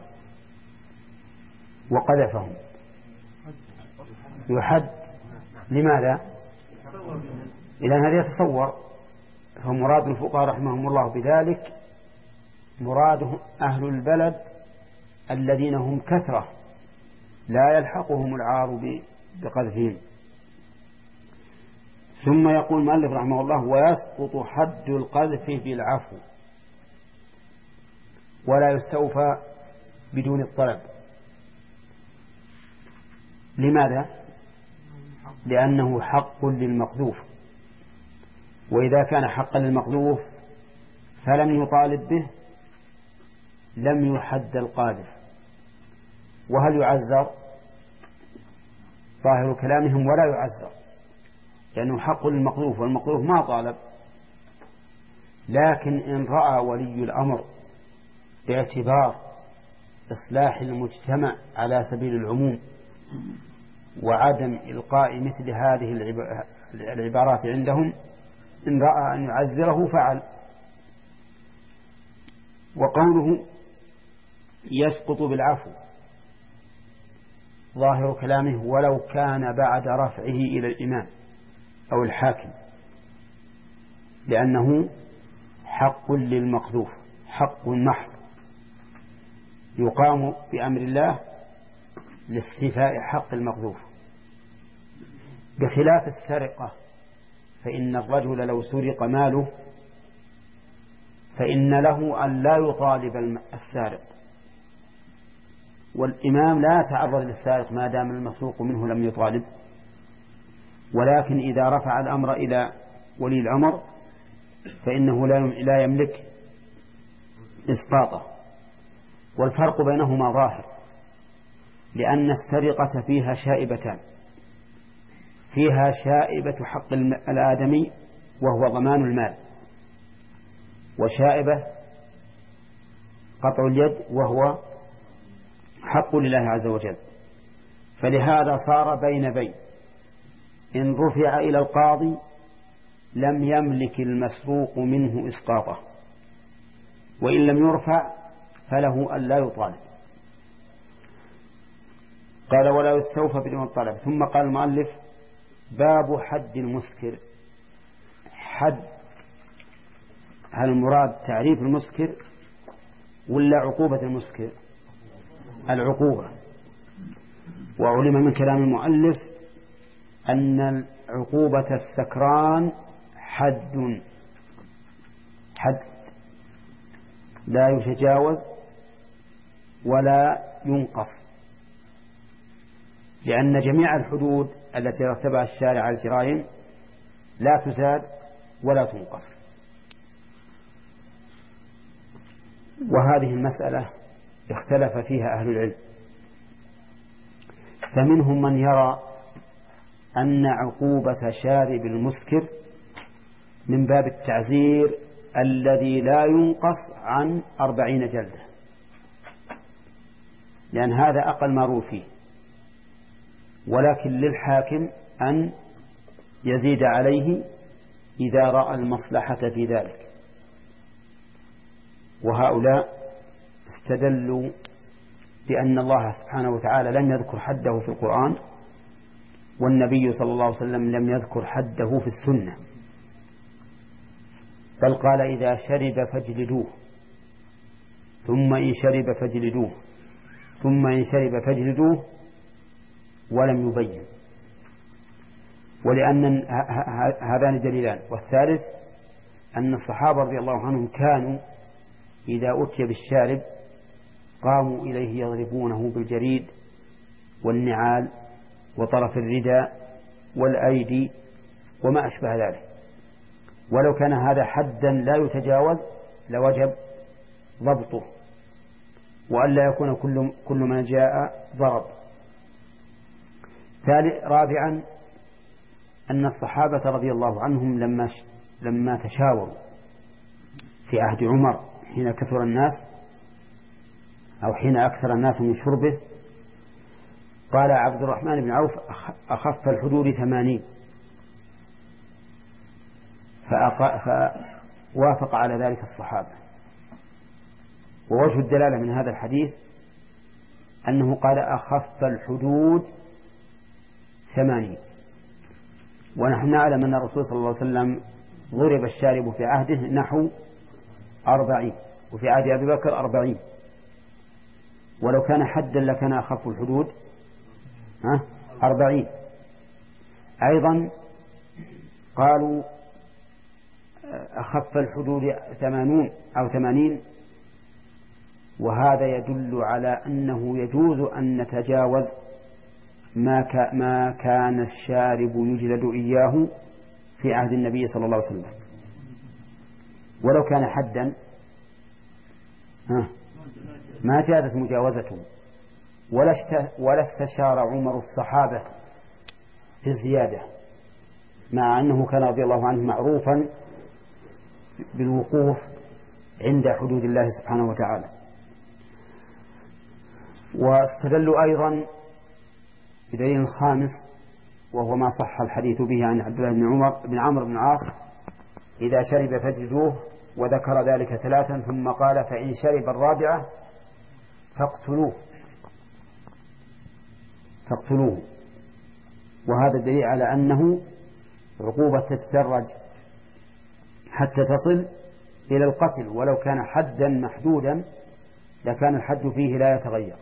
وقذفهم، يحد. لماذا؟ إذا هذا يتصور. فمراد الفقهاء رحمهم الله بذلك مراد أهل البلد الذين هم كثرة لا يلحقهم العار بقذفهم. ثم يقول المؤلف رحمه الله ويسقط حد القذف بالعفو ولا يستوفى بدون الطلب. لماذا؟ لأنه حق للمقذوف، وإذا كان حقا للمقذوف فلم يطالب به لم يحد القاذف. وهل يعزر؟ ظاهر كلامهم ولا يعزر، لأنه حق للمقذوف والمقذوف ما طالب. لكن إن رأى ولي الأمر باعتبار إصلاح المجتمع على سبيل العموم وعدم إلقاء مثل هذه العبارات عندهم، إن رأى أن يعزره فعل. وقوله يسقط بالعفو ظاهر كلامه ولو كان بعد رفعه إلى الإمام أو الحاكم، لأنه حق للمقذوف، حق محض يقام بأمر الله لاستيفاء حق المقذوف، بخلاف السرقة، فإن الرجل لو سرق ماله فإن له أن لا يطالب السارق، والإمام لا يتعرض للسارق ما دام المسروق منه لم يطالب، ولكن إذا رفع الأمر إلى ولي الأمر فإنه لا يملك إسقاطه. والفرق بينهما ظاهر، لأن السرقة فيها شائبتان، فيها شائبة حق الآدمي وهو ضمان المال، وشائبة قطع اليد وهو حق لله عز وجل. فلهذا صار بين بين، إن رفع إلى القاضي لم يملك المسروق منه إسقاطه، وإن لم يرفع فله أن لا يطالب. قال ولا يستوفى بدون الطلب. ثم قال المؤلف باب حد المسكر. حد، هل المراد تعريف المسكر ولا عقوبة المسكر؟ العقوبة. وعلم من كلام المؤلف أن عقوبة السكران حد حد لا يتجاوز ولا ينقص، لأن جميع الحدود التي رتبها الشارع على الجرائم لا تزاد ولا تنقص. وهذه المسألة اختلف فيها أهل العلم، فمنهم من يرى أن عقوبة شارب المسكر من باب التعزير الذي لا ينقص عن أربعين جلدة، لأن هذا أقل ما روى فيه، ولكن للحاكم أن يزيد عليه إذا رأى المصلحة في ذلك. وهؤلاء استدلوا بأن الله سبحانه وتعالى لم يذكر حده في القرآن، والنبي صلى الله عليه وسلم لم يذكر حده في السنة، بل قال إذا شرب فاجلدوه، ثم إن شرب فاجلدوه، ثم إن شرب فاجلدوه، ولم يبين. ولأن هذان دليلان. والثالث أن الصحابة رضي الله عنهم كانوا إذا أتي بالشارب قاموا إليه يضربونه بالجريد والنعال وطرف الرداء والأيدي وما أشبه ذلك، ولو كان هذا حدا لا يتجاوز لوجب ضبطه، وألا يكون كل كل من جاء ضرب. رابعا أن الصحابة رضي الله عنهم لما لما تشاوروا في عهد عمر حين كثر الناس أو حين أكثر الناس من شربه، قال عبد الرحمن بن عوف أخف الحدود ثمانين، فوافق على ذلك الصحابة. ووجه الدلالة من هذا الحديث أنه قال أخف الحدود ثمانين، ونحن نعلم أن الرسول صلى الله عليه وسلم ضرب الشارب في عهده نحو أربعين، وفي عهد أبي بكر أربعين، ولو كان حدا لكان أخف الحدود أربعين. أيضا قالوا أخف الحدود ثمانون أو ثمانين، وهذا يدل على أنه يجوز أن نتجاوز ما ما كان الشارب يجلد إياه في عهد النبي صلى الله عليه وسلم. ولو كان حدا ما جازت مجاوزته، ولا استشار عمر الصحابة في الزيادة، مع أنه كان رضي الله عنه معروفا بالوقوف عند حدود الله سبحانه وتعالى. واستدلوا أيضا بدليل خامس، وهو ما صح الحديث به عن عبد الله بن عمر بن عمرو بن العاص إذا شرب فاجلدوه، وذكر ذلك ثلاثا ثم قال فإن شرب الرابعة فاقتلوه فاقتلوه وهذا الدليل على أنه عقوبة تتدرج حتى تصل إلى القتل، ولو كان حدا محدودا لكان الحد فيه لا يتغير.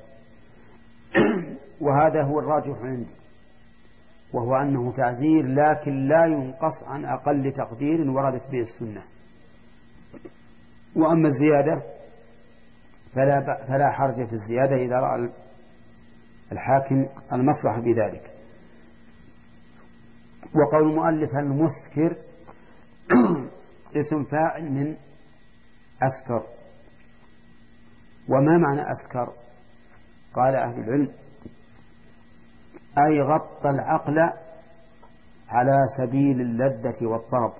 وهذا هو الراجح عندي، وهو أنه تعزير لكن لا ينقص عن أقل تقدير وردت به السنة. وأما الزيادة فلا, فلا حرج في الزيادة إذا رأى الحاكم المصلحة بذلك. وقول المؤلف المسكر اسم فاعل من أسكر. وما معنى أسكر؟ قال أهل العلم أي غطى العقل على سبيل اللذة والطرب.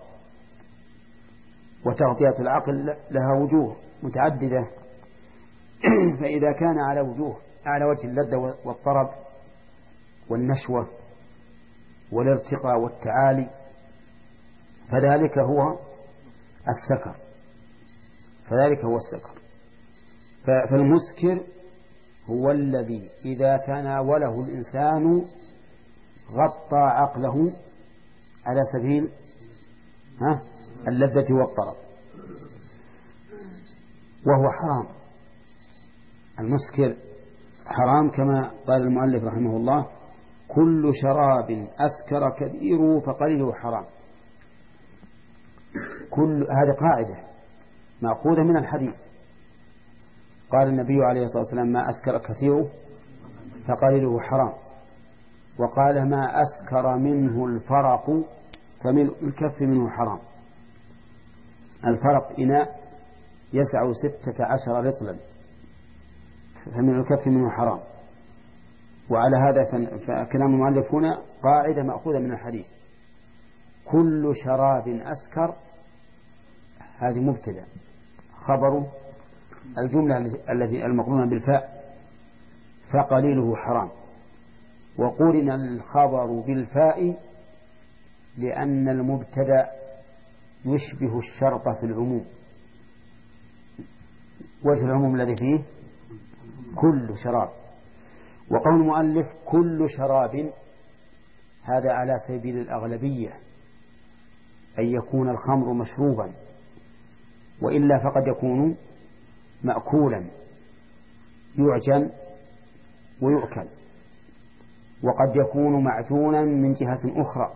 وتغطية العقل لها وجوه متعددة، فإذا كان على وجوه على وجه اللذة والطرب والنشوة والارتقاء والتعالي فذلك هو السكر فذلك هو السكر. فالمسكر هو الذي إذا تناوله الإنسان غطى عقله على سبيل ها اللذة والطرب، وهو حرام. المسكر حرام كما قال المؤلف رحمه الله كل شراب أسكر كثيره فقليله حرام. كل هذه قاعدة مأخوذة من الحديث. قال النبي عليه الصلاة والسلام ما أسكر كثيره فقليله حرام، وقال ما أسكر منه الفرق فملء الكف منه حرام. الفرق إناء يسع ستة عشر رطلا فملء الكف منه حرام. وعلى هذا فكلام المؤلف هنا قاعدة مأخوذة من الحديث. كل شراب أسكر هذه مبتدأ، خبر الجملة التي المقرونة بالفاء فقليله حرام. وقرن الخبر بالفاء لأن المبتدأ يشبه الشرط في العموم، وجه العموم الذي فيه كل شراب. وقول المؤلف كل شراب هذا على سبيل الأغلبية، أن يكون الخمر مشروبا، وإلا فقد يكون مأكولا يعجن ويؤكل، وقد يكون معجونا من جهة أخرى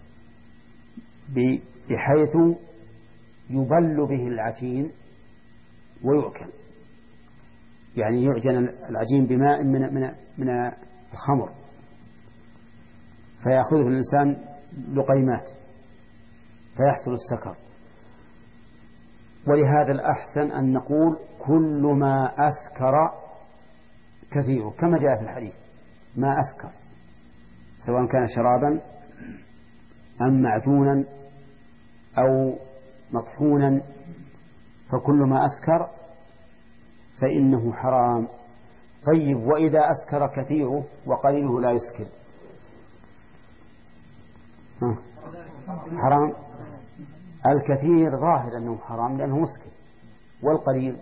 بحيث يبل به العجين ويؤكل، يعني يعجن العجين بماء من من من الخمر فيأخذه الإنسان لقيمات فيحصل السكر. ولهذا الأحسن أن نقول كل ما أسكر كثيره، كما جاء في الحديث ما أسكر، سواء كان شرابا أم معجونا أو مطحونا، فكل ما أسكر فإنه حرام. طيب وإذا أسكر كثيره وقليله لا يسكر حرام؟ الكثير ظاهر أنه حرام لأنه مسكر، والقليل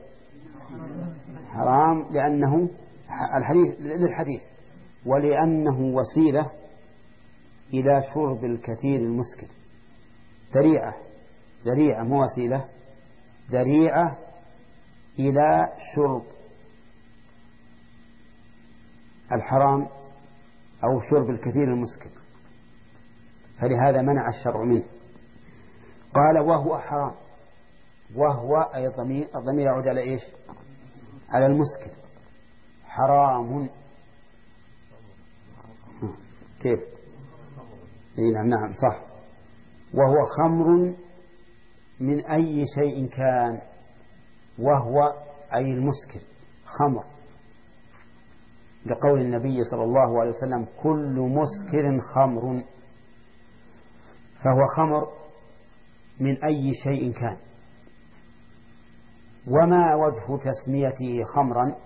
حرام لأنه الحديث للحديث ولأنه وسيلة إلى شرب الكثير المسكر، ذريعة ذريعة مو وسيلة، ذريعة إلى شرب الحرام أو شرب الكثير المسكر، فلهذا منع الشرع منه. قال وهو حرام، وهو أي ضمير، الضمير يعود على إيش؟ على المسكر. حرام كيف؟ نعم نعم صح. وهو خمر من أي شيء كان، وهو أي المسكر خمر، لقول النبي صلى الله عليه وسلم كل مسكر خمر، فهو خمر من أي شيء كان. وما وجه تسميته خمرا؟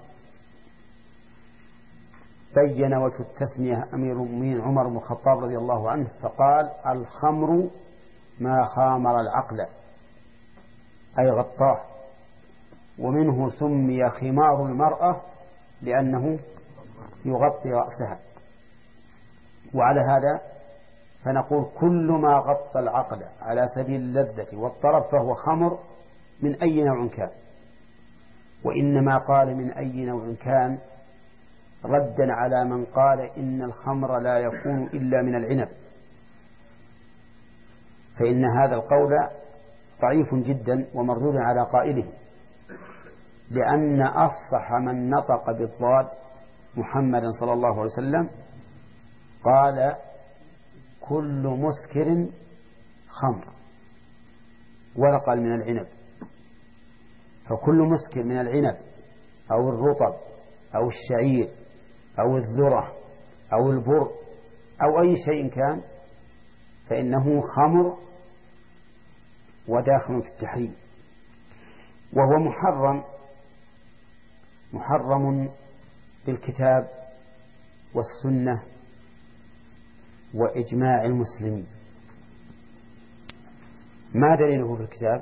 بين وجه التسمية أمير المؤمنين عمر بن الخطاب رضي الله عنه فقال الخمر ما خامر العقل أي غطاه، ومنه سمي خمار المرأة لأنه يغطي رأسها. وعلى هذا فنقول كل ما غطى العقل على سبيل اللذة والطرب فهو خمر من أي نوع كان. وإنما قال من أي نوع كان ردا على من قال إن الخمر لا يكون إلا من العنب، فإن هذا القول ضعيف جدا ومردود على قائله، لأن أفصح من نطق بالضاد محمد صلى الله عليه وسلم قال كل مسكر خمر، ولا قال من العنب. فكل مسكر من العنب أو الرطب أو الشعير أو الذرة أو البر أو أي شيء كان فإنه خمر وداخل في التحريم. وهو محرم محرم بالكتاب والسنة وإجماع المسلمين. ما دليله في الكتاب؟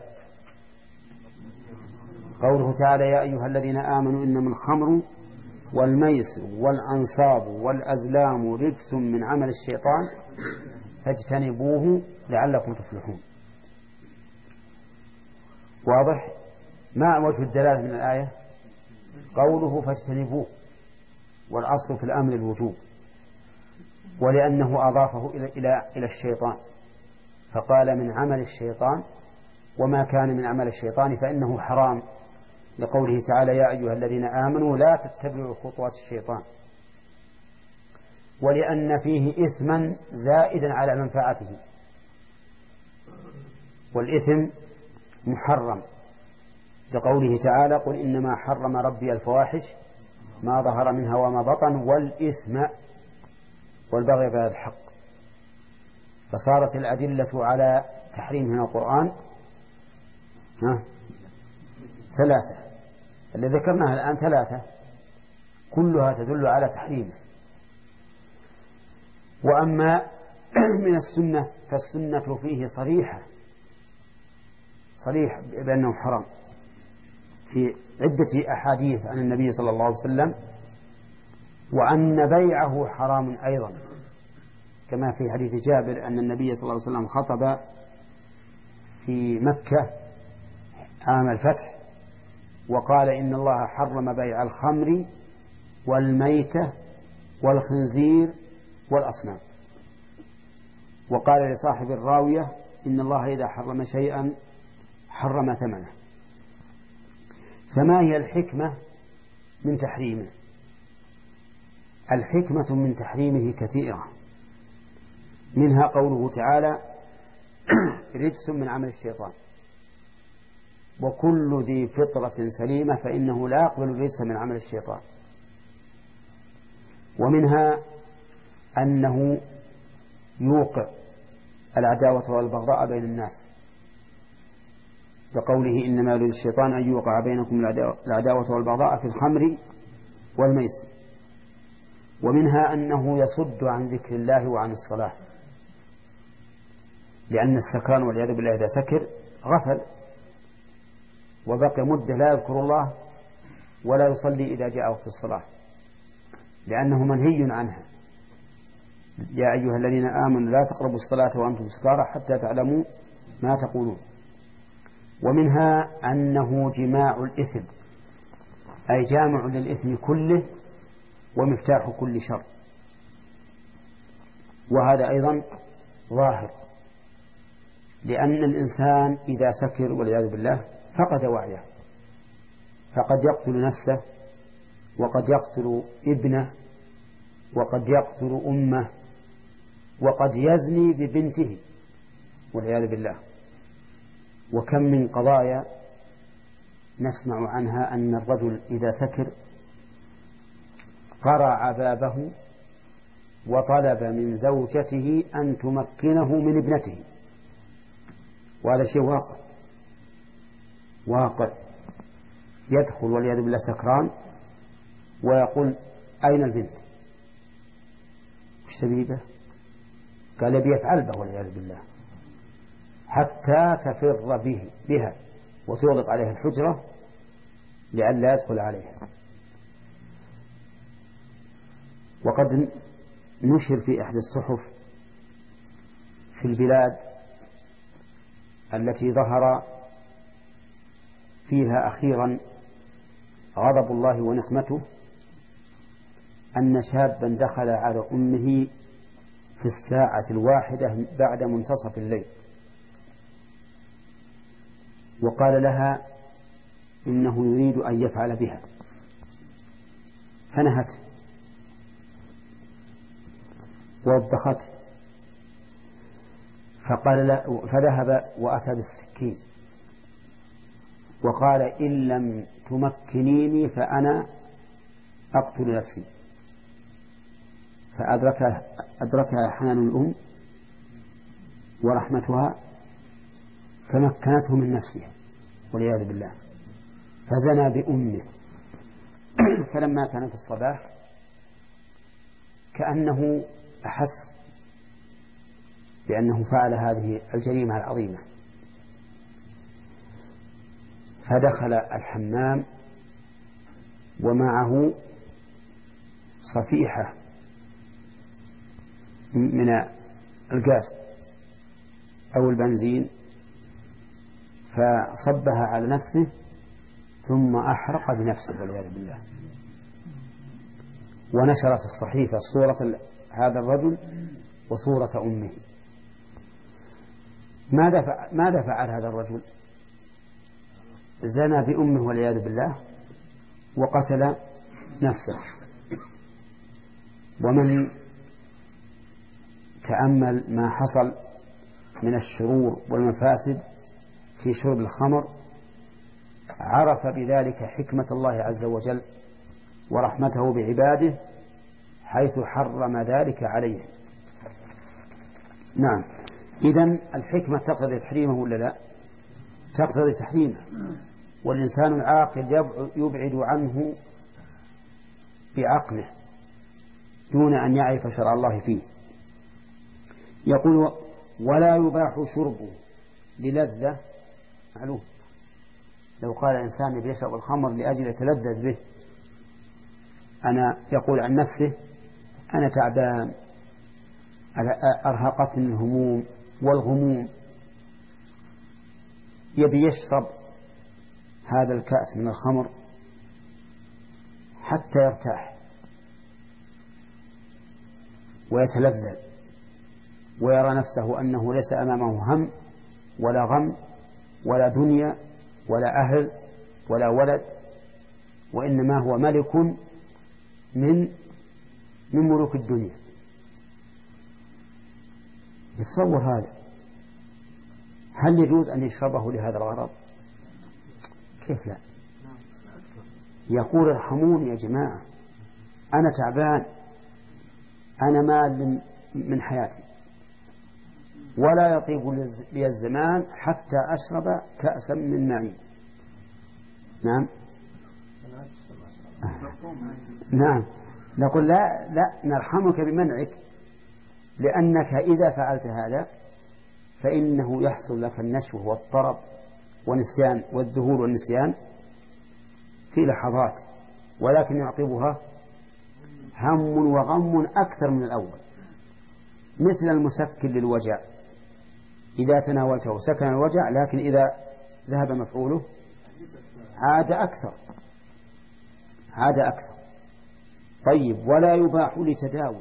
قوله تعالى يا أيها الذين آمنوا إنما الخمر والميسر والأنصاب والأزلام رجس من عمل الشيطان فاجتنبوه لعلكم تفلحون. واضح؟ ما وجه الدلالة من الآية؟ قوله فاجتنبوه، والأصل في الأمر الوجوب، ولأنه أضافه إلى إلى إلى الشيطان فقال من عمل الشيطان، وما كان من عمل الشيطان فإنه حرام، لقوله تعالى يا أيها الذين آمنوا لا تتبعوا خطوات الشيطان، ولأن فيه إثما زائدا على منفعته، والإثم محرم، لقوله تعالى قل إنما حرم ربي الفواحش ما ظهر منها وما بطن والإثم والبغي بغير الحق. فصارت الأدلة على تحريم من القرآن ها ثلاثة، اللي ذكرناها الآن ثلاثة كلها تدل على تحريمه. وأما من السنة فالسنة فيه صريحة صريح بأنه حرام، في عدة أحاديث عن النبي صلى الله عليه وسلم، وأن بيعه حرام أيضا، كما في حديث جابر أن النبي صلى الله عليه وسلم خطب في مكة عام الفتح وقال إن الله حرم بيع الخمر والميتة والخنزير والأصنام، وقال لصاحب الراوية إن الله إذا حرم شيئا حرم ثمنه. فما هي الحكمة من تحريمه؟ الحكمة من تحريمه كثيرة، منها قوله تعالى رجس من عمل الشيطان، وكل ذي فطرة سليمة فإنه لا يقبل الرجس من عمل الشيطان. ومنها أنه يوقع العداوة والبغضاء بين الناس، بقوله إنما يريد الشيطان أن يوقع بينكم العداوة والبغضاء في الخمر والميسر. ومنها أنه يصد عن ذكر الله وعن الصلاة، لأن السكران والعياذ بالله إذا سكر غفل وبقي مدة لا يذكر الله ولا يصلي إذا جاء وقت الصلاة، لأنه منهي عنها. يا أيها الذين آمنوا لا تقربوا الصلاة وأنتم سكارى حتى تعلموا ما تقولون. ومنها أنه جماع الإثم، أي جامع للإثم كله ومفتاح كل شر، وهذا أيضا ظاهر، لأن الإنسان إذا سكر والعياذ بالله فقد وعيه، فقد يقتل نفسه وقد يقتل ابنه وقد يقتل أمه وقد يزني ببنته والعياذ بالله. وكم من قضايا نسمع عنها أن الرجل إذا سكر قرع بابه وطلب من زوجته أن تمكنه من ابنته، وهذا شيء واقع واقع يدخل والعياذ بالله سكران ويقول أين البنت؟ وش تبي به؟ قال يبي يفعل به والعياذ بالله حتى تفر به بها وتغلق عليها الحجرة لئلا يدخل عليها. وقد نشر في إحدى الصحف في البلاد التي ظهر فيها أخيرا غضب الله ونقمته أن شابا دخل على أمه في الساعة الواحدة بعد منتصف الليل وقال لها إنه يريد أن يفعل بها، فنهته ووبخته، فقال لا، فذهب وأتى بالسكين وقال إن لم تمكنيني فأنا أقتل نفسي. فأدركها أدركها حنان الأم ورحمتها فمكنته من نفسها والعياذ بالله، فزنى بأمه. فلما كان في الصباح كأنه أحس بأنه فعل هذه الجريمة العظيمة، فدخل الحمام ومعه صفيحة من الغاز أو البنزين، فصبها على نفسه ثم أحرق بنفسه والعياذ بالله. ونشرت الصحيفة صورة هذا الرجل وصورة أمه. ماذا فعل, ماذا فعل هذا الرجل؟ زنى بأمه والعياذ بالله وقتل نفسه. ومن تأمل ما حصل من الشرور والمفاسد في شرب الخمر عرف بذلك حكمة الله عز وجل ورحمته بعباده حيث حرم ذلك عليه. نعم، إذن الحكمة تقتضي تحريمه ولا لا؟ تقتضي تحريمه، والإنسان العاقل يبعد عنه بعقله دون أن يعرف شرع الله فيه. يقول ولا يباح شربه للذة معلوم لو قال إنسان بيشرب الخمر لأجل يتلذذ به، أنا يقول عن نفسه أنا تعبان، أرهقتني الهموم والغموم، يبي يشرب هذا الكأس من الخمر حتى يرتاح ويتلذذ ويرى نفسه أنه ليس أمامه هم ولا غم ولا دنيا ولا أهل ولا ولد، وإنما هو ملك من من ملوك الدنيا. يتصور هذا؟ هل يجوز أن يشربه لهذا الغرض؟ كيف لا؟ يقول ارحموني يا جماعة، أنا تعبان، أنا مال من حياتي، ولا يطيب لي الزمان حتى أشرب كأسا من معين. نعم نعم نقول لا لا نرحمك بمنعك، لأنك إذا فعلت هذا فإنه يحصل لك النشوة والطرب والنسيان والذهول والنسيان في لحظات، ولكن يعقبها هم وغم أكثر من الأول، مثل المسكن للوجع، إذا تناولته سكن الوجع، لكن إذا ذهب مفعوله عاد أكثر عاد أكثر. طيب، ولا يباح لتداوي،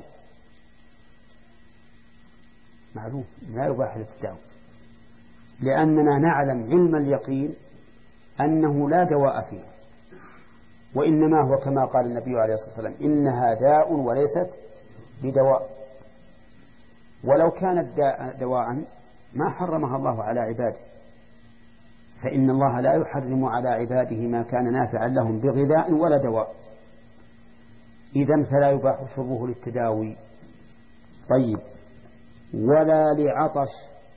معلوم لا يباح للتداوي، لأننا نعلم علم اليقين أنه لا دواء فيه، وإنما هو كما قال النبي عليه الصلاة والسلام إنها داء وليست بدواء. ولو كانت دواء ما حرمها الله على عباده، فإن الله لا يحرم على عباده ما كان نافعا لهم بغذاء ولا دواء، إذن فلا يباح شربه للتداوي. طيب، ولا لعطش،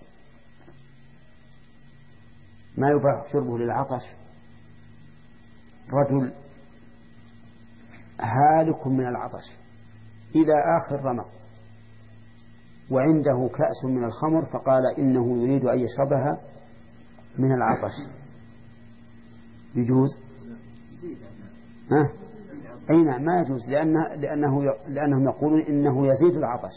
ما يباح شربه للعطش. رجل هالك من العطش إلى آخر رمق وعنده كأس من الخمر، فقال إنه يريد أن يشربها من العطش، يجوز؟ ها؟ أي نعم، ما يجوز، لأنه, لأنه لأنهم يقولون إنه يزيد العطش،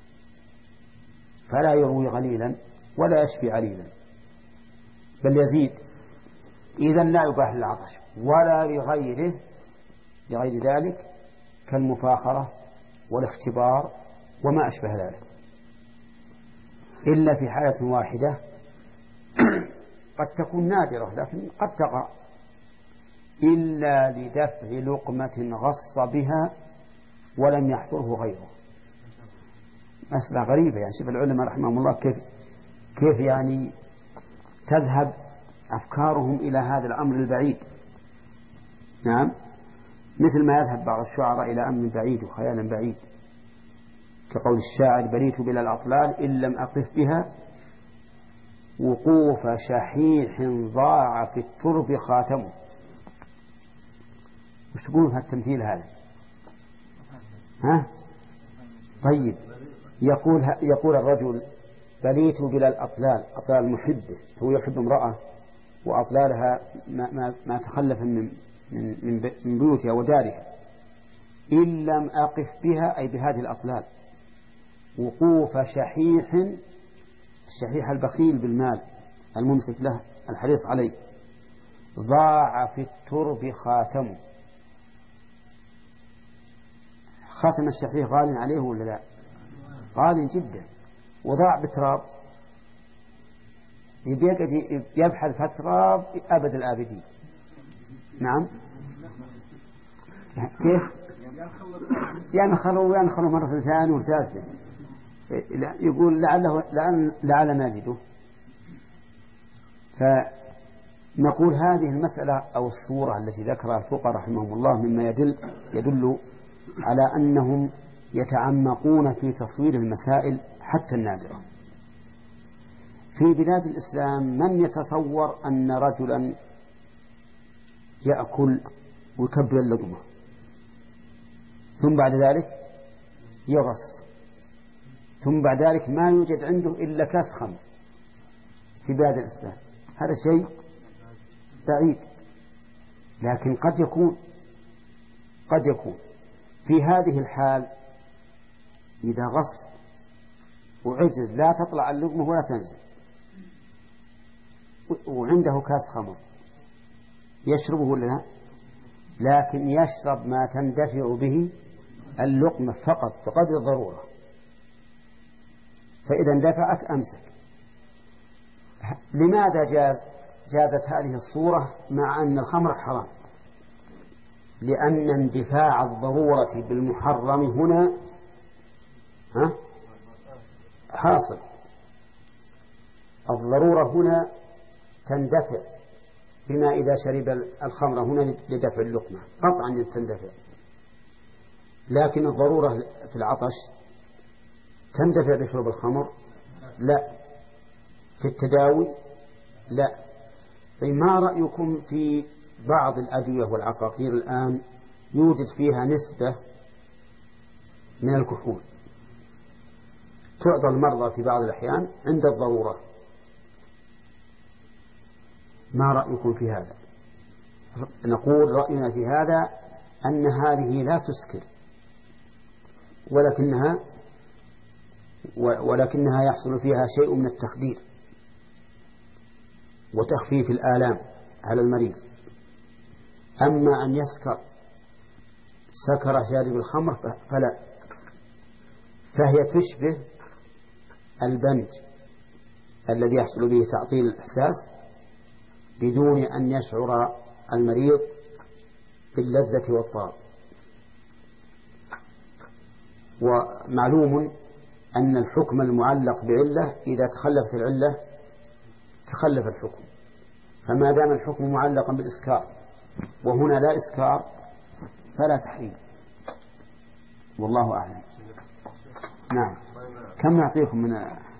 فلا يروي غليلا ولا يشفي عليلا، بل يزيد. إذن لا يباح للعطش ولا لغيره لغير ذلك كالمفاخرة والاختبار وما أشبه ذلك، إلا في حالة واحدة قد تكون نادرة لكن قد تقع، إلا لدفع لقمة غص بها ولم يحضره غيره. مسألة غريبة، يعني شوف العلماء رحمهم الله كيف كيف يعني تذهب أفكارهم إلى هذا الأمر البعيد. نعم، مثل ما يذهب بعض الشعراء إلى أمر بعيد وخيال بعيد، كقول الشاعر بريت بلا الأطلال إن لم أقف بها وقوف شحيح ضاع في الترب خاتمه. وش تقولون في التمثيل هذا؟ ها؟ طيب، يقول يقول الرجل بليت بلا الأطلال، أطلال محبه، هو يحب امرأة وأطلالها ما, ما, ما تخلف من, من, من بيوتها ودارها، إن لم أقف بها أي بهذه الأطلال وقوف شحيح، الشحيح البخيل بالمال الممسك له الحريص عليه، ضاع في الترب خاتمه. خاتم الشحيح غال عليه ولا لا؟ غال جدا، وضاع بالتراب، يبحث في التراب أبد الآبدين. نعم، كيف؟ ينخلوا وينخلوا مرة ثانية وثالثة، يقول لعله لعل نجده. فنقول هذه المسألة أو الصورة التي ذكرها الفقهاء رحمهم الله مما يدل يدل على أنهم يتعمقون في تصوير المسائل حتى النادرة. في بلاد الإسلام من يتصور أن رجلا يأكل ويكبر اللقمة ثم بعد ذلك يغص، ثم بعد ذلك ما يوجد عنده إلا كاس خمر في بلاد الإسلام؟ هذا شيء بعيد. لكن قد يكون قد يكون في هذه الحال إذا غص وعجز لا تطلع اللقمة ولا تنزل وعنده كاس خمر يشربه ولا لا؟ لكن يشرب ما تندفع به اللقمة فقط بقدر الضرورة، فإذا اندفعت أمسك. لماذا جاز جازت هذه الصورة مع أن الخمر حرام؟ لأن اندفاع الضرورة بالمحرم هنا ها حاصل. الضرورة هنا تندفع بما إذا شرب الخمر هنا لدفع اللقمة قطعا تندفع، لكن الضرورة في العطش تندفع بشرب الخمر لا، في التداوي لا. طيب ما رأيكم في بعض الأدوية والعقاقير الآن يوجد فيها نسبة من الكحول تعطى المرضى في بعض الأحيان عند الضرورة، ما رأيكم في هذا؟ نقول رأينا في هذا أن هذه لا تسكر ولكنها ولكنها يحصل فيها شيء من التخدير وتخفيف الآلام على المريض. أما أن يسكر سكر شارب الخمر فلا، فهي تشبه البنج الذي يحصل به تعطيل الإحساس بدون أن يشعر المريض باللذة والطعم. ومعلوم أن الحكم المعلق بعلة إذا تخلفت العلة تخلف الحكم، فما دام الحكم معلقا بالإسكار وهنا لا إسكار فلا تحريم، والله أعلم. نعم. كم نعطيكم من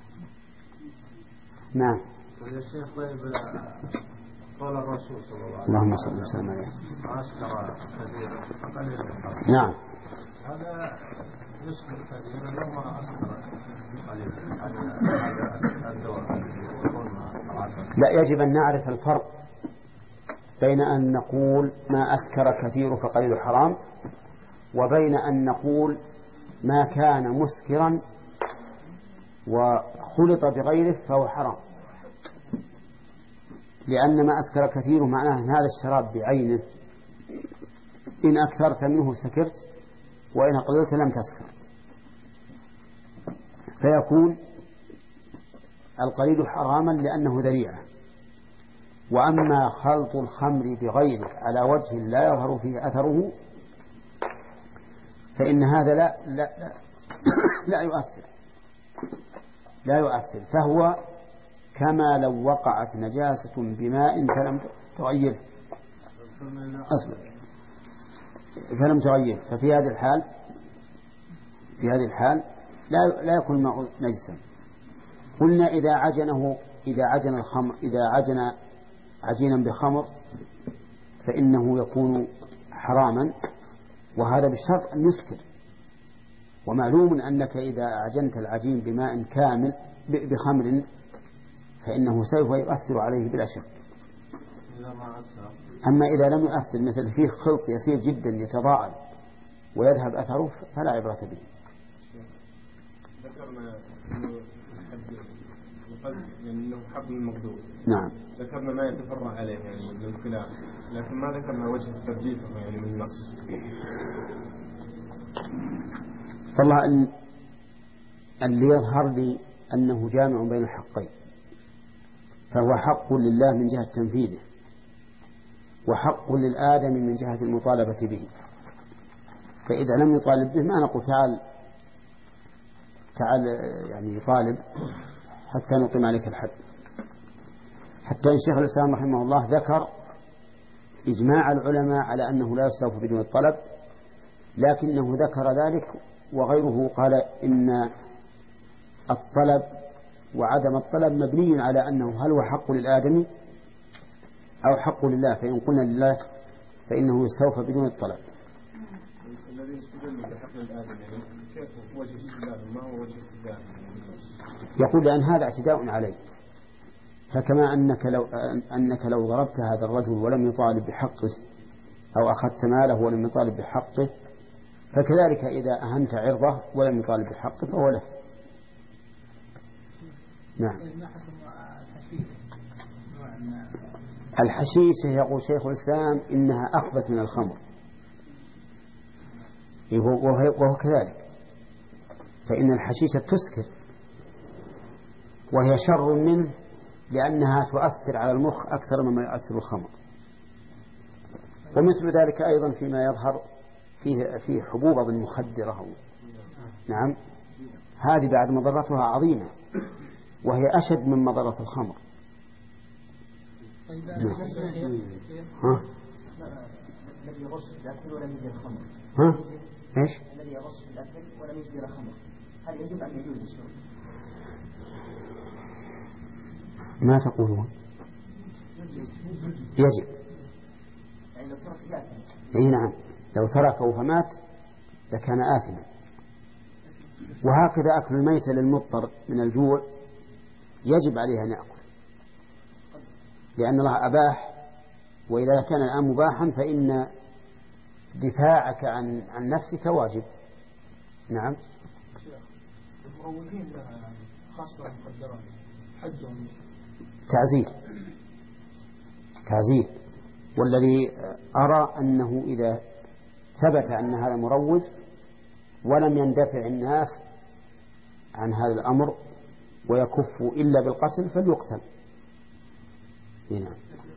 نعم يا شيخ طيب قال الرسول صلى الله عليه وسلم اللهم صل وسلم عليه عشر كثيرا فقليل نعم هذا يسكر كثيرا لو ما أسكر قليلا هذا الدواء. لا، يجب أن نعرف الفرق بين أن نقول ما أسكر كثير فقليل حرام وبين أن نقول ما كان مسكرا وخلط بغيره فهو حرام، لأن ما أسكر كثير معناه أن هذا الشراب بعينه إن أكثرت منه سكرت وإن قللت لم تسكر، فيكون القليل حراما لأنه ذريعة. وأما خلط الخمر بغيره على وجه لا يظهر فيه أثره فإن هذا لا لا لا, لا يؤثر لا يؤثر فهو كما لو وقعت نجاسة بماء فلم تغيره أصلا فلم تغيره، ففي هذه الحال في هذه الحال لا لا يكون الماء نجسا. قلنا إذا عجنه إذا عجن الخمر إذا عجن عجينا بخمر فإنه يكون حراما، وهذا بالشرط أن يسكر. ومعلوم أنك إذا عجنت العجين بماء كامل بخمر فإنه سوف يؤثر عليه بلا شك. أما إذا لم يؤثر مثل فيه خلط يسير جدا يتضاءل ويذهب أثره فلا عبرة به. ذكرنا أنه حب المقدور. نعم. ذكرنا ما يتفرع عليه يعني من الخلاف، لكن ما ذكرنا وجه الترجيح يعني من النص. والله أن اللي يظهر لي أنه جامع بين الحقين، فهو حق لله من جهة تنفيذه وحق للآدم من جهة المطالبة به. فإذا لم يطالب به ما نقول تعال تعال يعني طالب حتى نقيم عليك الحد. حتى إن شيخ الإسلام رحمه الله ذكر إجماع العلماء على أنه لا يستوفى بدون الطلب، لكنه ذكر ذلك وغيره قال إن الطلب وعدم الطلب مبني على أنه هل هو حق للآدمي أو حق لله، فإن قلنا لله فإنه يستوفى بدون الطلب. الذي يستدل بحق الآدم يعني كيف وجه استدلال ما هو وجه استدلال؟ يقول لأن هذا اعتداء عليه، فكما أنك لو أنك لو ضربت هذا الرجل ولم يطالب بحقه أو أخذت ماله ولم يطالب بحقه، فكذلك إذا أهنت عرضه ولم يطالب بحقه فهو له. نعم. الحشيشة يقول شيخ الإسلام إنها أخبث من الخمر، وهو كذلك، فإن الحشيشة تسكر وهي شر منه لأنها تؤثر على المخ أكثر مما يؤثر الخمر. ومثل ذلك أيضا فيما يظهر فيه, فيه حبوب مخدرة. نعم، هذه بعد مضرتها عظيمة وهي أشد من مضرة الخمر. نعم. ها؟ الذي يغص في الأكل ولم يجدر خمر. ها؟ إيش؟ الذي يغص في الأكل ولم يجدر خمر، هل يجب أن يجوز الشرب؟ ما تقولون؟ يجب. يعني لو ترك يأثم. أي نعم، لو تركه فمات لكان آثما. وهكذا أكل الميت للمضطر من الجوع يجب عليه أن يأكل، لأن الله أباح، وإذا كان الآن مباحا فإن دفاعك عن عن نفسك واجب. نعم. المروجين لها خاصة المخدرات حجهم تعزير تعزير والذي أرى أنه إذا ثبت أن هذا مروج ولم يندفع الناس عن هذا الأمر ويكفوا إلا بالقتل فليقتل. نعم.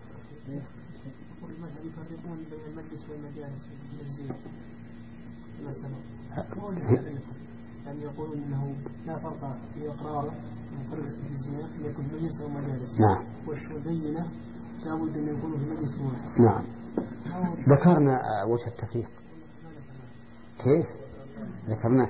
يفرقون بين المجلس والمجالس في الزيت مثلا، يعني يقولون أنه لا فرق في إقراره مقرر في الزنا يكون مجلس أو مجالس. نعم. والبينة لابد أن يكونوا في مجلس واحد. نعم. ذكرنا وجه التفريق. كيف؟ ذكرناه.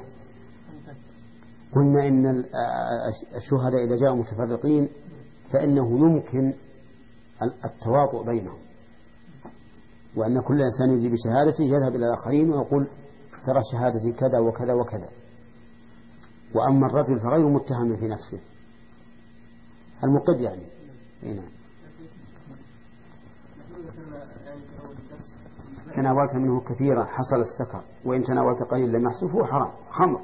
قلنا إن الشهداء إذا جاءوا متفرقين فإنه يمكن التواطؤ بينهم، وأن كل إنسان يجي بشهادته يذهب إلى الآخرين ويقول ترى شهادتي كذا وكذا وكذا. وأما الرجل فغير متهم في نفسه المقد يعني. نعم. تناولت منه كثيرا حصل السكر، وإن تناولت قليل لم يحصل فهو حرام خمر.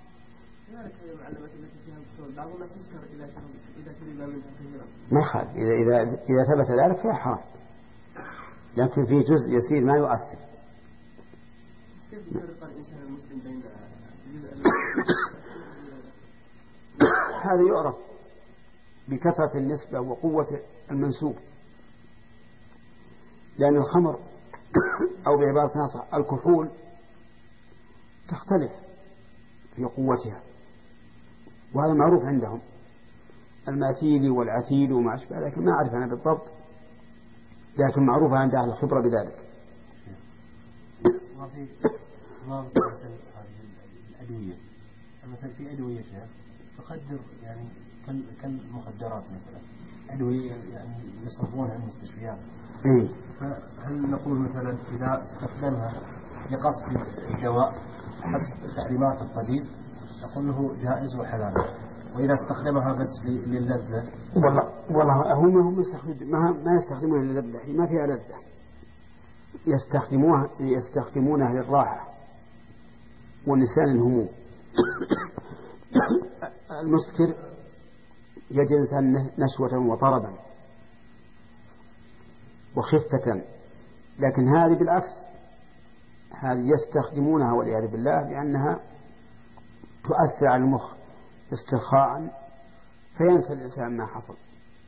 ما يخالف إذا إذا إذا ثبت ذلك فهي حرام، لكن في جزء يسير ما يؤثر. كيف يفرق الإنسان المسلم بين الجزء هذا يعرف بكثرة النسبة وقوة المنسوب، لأن الخمر أو بعبارة أصح الكحول تختلف في قوتها، وهذا معروف عندهم، الماثيل والعثيل وما أشبه، لكن ما أعرف أنا بالضبط، لكن معروفة عند أهل الخبرة بذلك. وفي بعض الأدوية مثلا في أدوية تقدر يعني كالمخدرات مثلا أدوية يعني يصرفونها المستشفيات. إيه؟ فهل نقول مثلا إذا استخدمها لقصد الدواء حسب تعليمات الطبيب نقول له جائز وحلال، وإذا استخدمها بس للذة؟ والله والله هم هم يستخدمون ما ما يستخدمونها للذة، ما فيها لذة، يستخدموها يستخدمونها للراحة ونسيان الهموم. المسكر يجعل الإنسان نشوة وطربا وخفة، لكن هذه بالعكس، هذه يستخدمونها والعياذ بالله لأنها تؤثر على المخ استرخاء فينسى الإنسان ما حصل،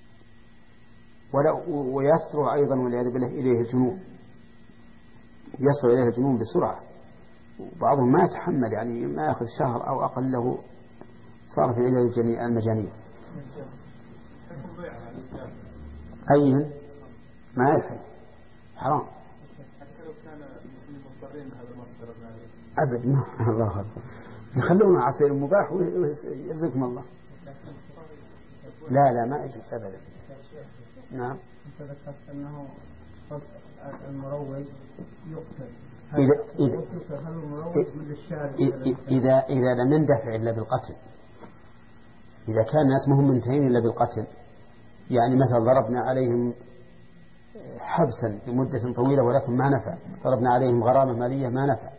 ويسرع أيضا والعياذ بالله إليه الجنون، يسرع إليه الجنون بسرعة، وبعضهم ما يتحمل، يعني ما يأخذ شهر أو أقل له صار في علاج المجانين. أيهن ما يفعل حرام أبد. ما الله أكبر، يخلونه عصير مباح ويرزقهم الله. لا لا ما يجوز أبدا. نعم. أنت ذكرت أنه المروج يقتل. إذا إذا إذا إذا لم يندفع إلا بالقتل، إذا كان الناس مهم منتهين إلا بالقتل، يعني مثلا ضربنا عليهم حبسا لمدة طويلة ولكن ما نفع، طلبنا عليهم غرامة مالية ما نفع.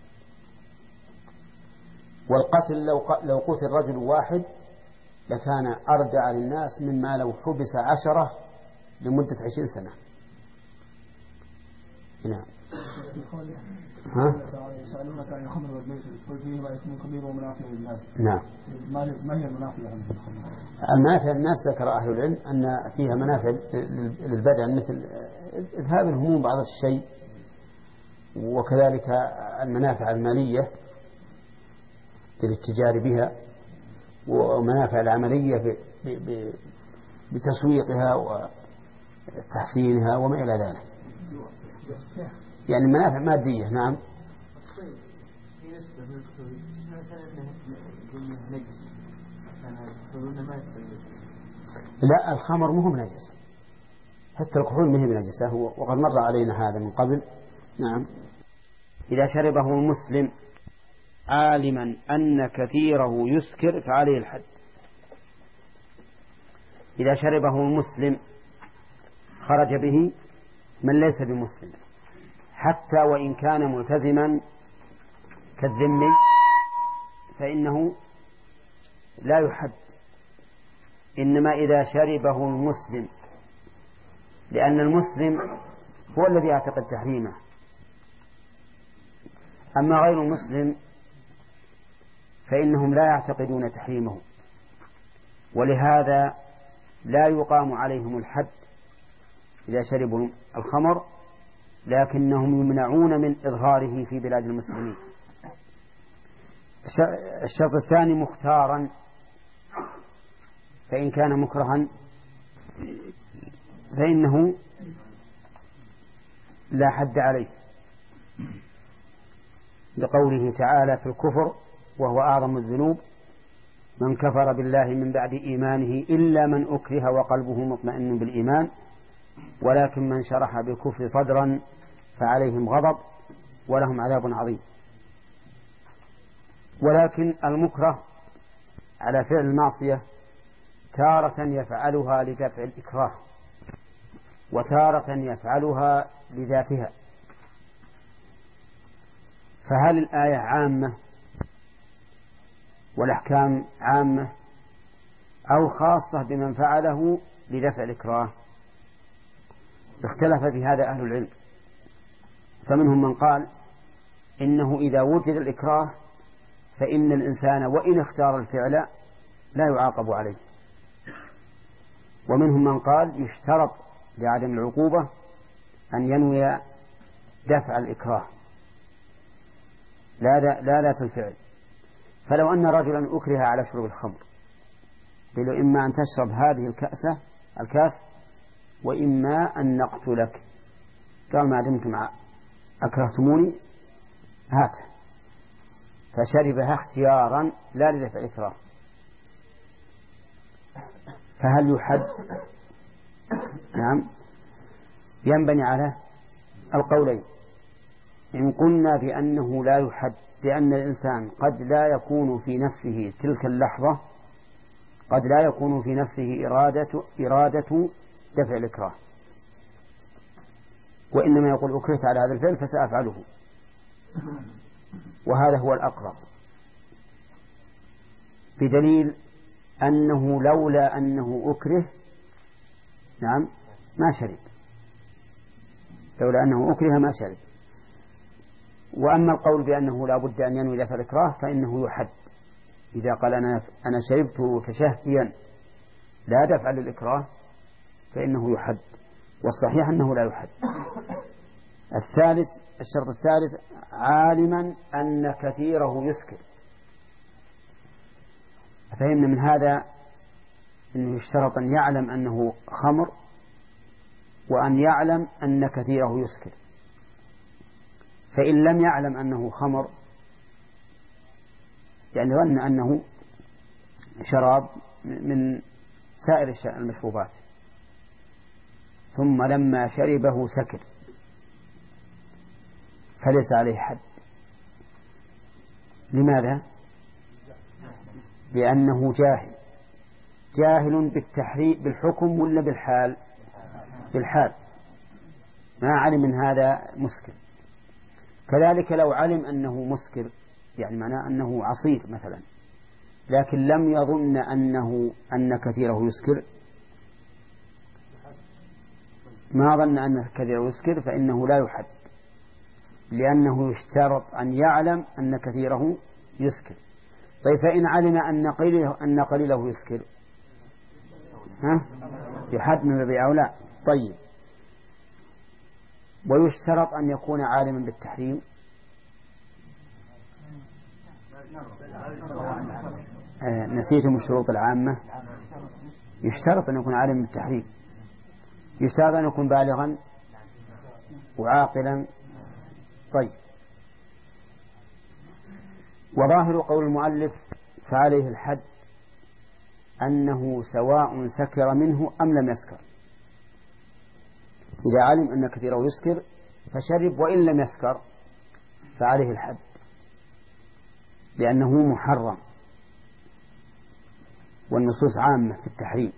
والقتل لو لو قتل رجل واحد لكان أردع للناس مما لو حبس عشرة لمدة عشرين سنة. نعم. ها؟ يسألونك عن الخمر والميسر قل فيهما إثم كبير ومنافع للناس. نعم. ما هي المنافع للخمر؟ المنافع الناس ذكر أهل العلم أن فيها منافع للبدن مثل إذهاب الهموم بعض الشيء، وكذلك المنافع المالية بالاتجار بها، ومنافع العملية بتسويقها وتحسينها وما إلى ذلك، يعني منافع مادية. نعم. لا، الخمر مهم نجس، حتى الكحول مهم نجسة، وقد مر علينا هذا من قبل. نعم. إذا شربه المسلم عالما أن كثيره يسكر فعليه الحد. إذا شربه المسلم خرج به من ليس بمسلم حتى وإن كان ملتزما كالذمي فإنه لا يحد، إنما إذا شربه المسلم، لأن المسلم هو الذي يعتقد تحريمه، أما غير المسلم فإنهم لا يعتقدون تحريمه، ولهذا لا يقام عليهم الحد إذا شربوا الخمر، لكنهم يمنعون من إظهاره في بلاد المسلمين. الشرط الثاني مختارا، فإن كان مكرها فإنه لا حد عليه، لقوله تعالى في الكفر وهو أعظم الذنوب من كفر بالله من بعد إيمانه إلا من أكره وقلبه مطمئن بالإيمان ولكن من شرح بالكفر صدرا فعليهم غضب ولهم عذاب عظيم. ولكن المكره على فعل المعصية تارة يفعلها لدفع الإكراه وتارة يفعلها لذاتها، فهل الآية عامة والأحكام عامة أو خاصة بمن فعله لدفع الإكراه؟ اختلف في هذا أهل العلم، فمنهم من قال إنه إذا وجد الإكراه فإن الإنسان وإن اختار الفعل لا يعاقب عليه، ومنهم من قال يشترط لعدم العقوبة أن ينوي دفع الإكراه لا لا ذات الفعل. فلو أن رجلا أكره على شرب الخمر قيل إما أن تشرب هذه الكأسة الكاس وإما أن نقتلك، قال ما دمتم أكرهتموني هات، فشربها اختيارا لا لدفع الإكراه، فهل يحد؟ نعم، ينبني على القولين. إن قلنا بأنه لا يحد لأن الإنسان قد لا يكون في نفسه تلك اللحظة قد لا يكون في نفسه إرادة, إرادة دفع الإكراه، وإنما يقول أكرهت على هذا الفعل فسأفعله، وهذا هو الأقرب، بدليل أنه لولا أنه أكره نعم ما شرب، لولا أنه أكره ما شرب. وأما القول بأنه لا بد أن ينوي دفع الإكراه فإنه يحد، إذا قال أنا أنا شربت تشهيا لا دفع للإكراه فإنه يحد، والصحيح أنه لا يحد. الثالث الشرط الثالث عالما أن كثيره يسكر، فهمنا من هذا أنه يشترط أن يعلم أنه خمر وأن يعلم أن كثيره يسكر، فإن لم يعلم أنه خمر يعني ظن أنه شراب من سائر المشروبات ثم لما شربه سكر فليس عليه حد. لماذا؟ لأنه جاهل جاهل بالتحريم بالحكم ولا بالحال؟ بالحال. ما علم من هذا مسكر. كذلك لو علم أنه مسكر يعني معناه أنه عصير مثلا، لكن لم يظن أنه أن كثيره يسكر، ما ظن أن كثيره يسكر، فإنه لا يحد، لأنه يشترط أن يعلم أن كثيره يسكر. طيب فإن علم أن قليله أن قليله يسكر ها يحد من باب أولى. طيب ويشترط أن يكون عالما بالتحريم. آه نسيتم الشروط العامة. يشترط أن يكون عالما بالتحريم، يشترط أن يكون بالغا وعاقلا. طيب وظاهر قول المؤلف فعليه الحد أنه سواء سكر منه أم لم يسكر. إذا علم أن كثيره يسكر فشرب وإن لم يسكر فعليه الحد، لأنه محرم، والنصوص عامة في التحريم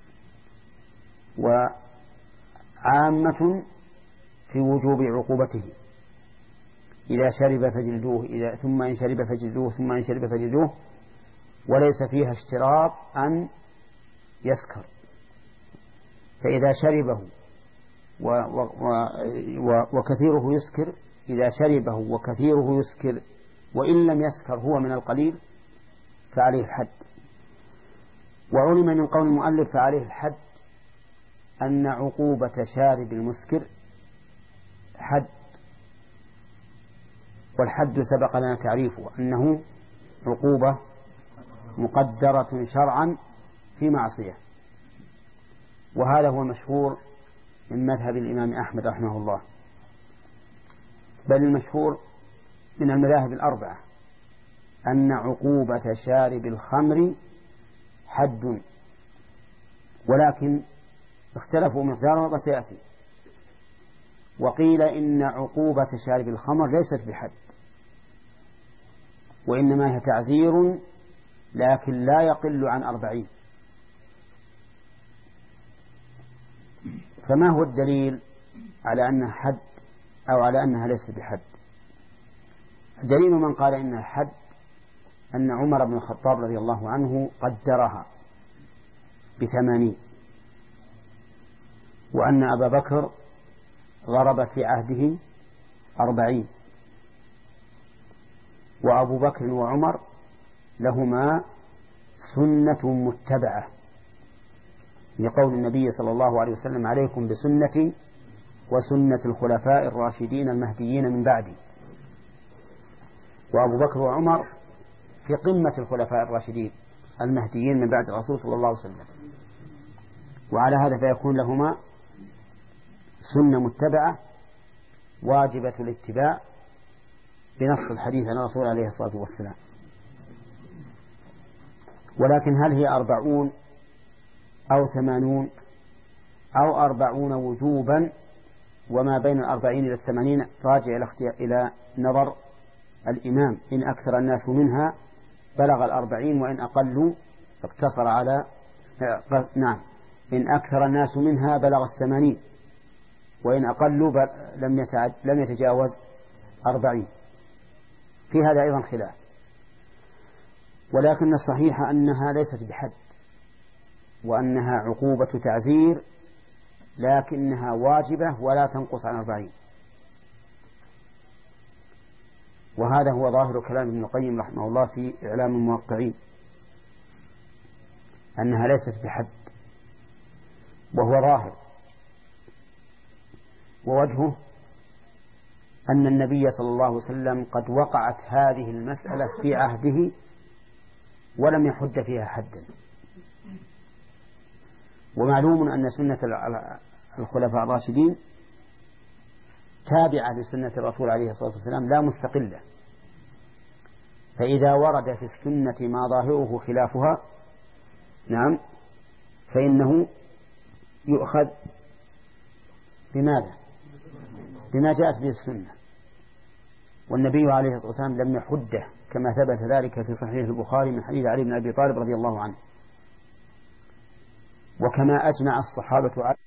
وعامة في وجوب عقوبته. إذا شرب فجلدوه، إذا ثم إن شرب فجلدوه، ثم إن شرب فجلدوه، وليس فيها اشتراط أن يسكر. فإذا شربه و و و وكثيره يسكر، إذا شربه وكثيره يسكر وإن لم يسكر هو من القليل فعليه الحد. وعلم من قول المؤلف فعليه الحد أن عقوبة شارب المسكر حد، والحد سبق لنا تعريفه أنه عقوبة مقدرة شرعا في معصية، وهذا هو المشهور من مذهب الإمام أحمد رحمه الله، بل المشهور من المذاهب الأربعة أن عقوبة شارب الخمر حد، ولكن اختلفوا مقداره وسيأتي. وقيل إن عقوبة شارب الخمر ليست بحد، وإنما هي تعزير لكن لا يقل عن أربعين. فما هو الدليل على أنها حد أو على أنها ليست بحد؟ دليل من قال إنها حد أن عمر بن الخطاب رضي الله عنه قدرها بثمانين، وأن أبا بكر ضرب في عهده أربعين، وأبو بكر وعمر لهما سنة متبعة، لقول النبي صلى الله عليه وسلم عليكم بسنتي وسنة الخلفاء الراشدين المهديين من بعدي. وأبو بكر وعمر في قمة الخلفاء الراشدين المهديين من بعد الرسول صلى الله عليه وسلم، وعلى هذا فيكون لهما سنة متبعة واجبة الاتباع بنص الحديث عن الرسول عليه الصلاة والسلام. ولكن هل هي أربعون أو ثمانون أو أربعون وجوبا، وما بين الأربعين إلى الثمانين راجع إلى نظر الإمام، إن أكثر الناس منها بلغ الأربعين وإن أقلوا اقتصر على نعم إن أكثر الناس منها بلغ الثمانين وإن أقلوا لم لم يتجاوز أربعين. في هذا أيضا خلاف، ولكن الصحيح أنها ليست بحد، وأنها عقوبة تعزير لكنها واجبة ولا تنقص عن أربعين. وهذا هو ظاهر كلام ابن القيم رحمه الله في إعلام الموقعين، أنها ليست بحد، وهو ظاهر. ووجهه أن النبي صلى الله عليه وسلم قد وقعت هذه المسألة في عهده ولم يحد فيها حدا. ومعلوم أن سنة الخلفاء الراشدين تابعة لسنة الرسول عليه الصلاة والسلام لا مستقلة، فإذا ورد في السنة ما ظاهره خلافها نعم فإنه يؤخذ بماذا؟ بما جاءت به السنة. والنبي عليه الصلاة والسلام لم يحده كما ثبت ذلك في صحيح البخاري من حديث علي بن أبي طالب رضي الله عنه، وكما أجمع الصحابة على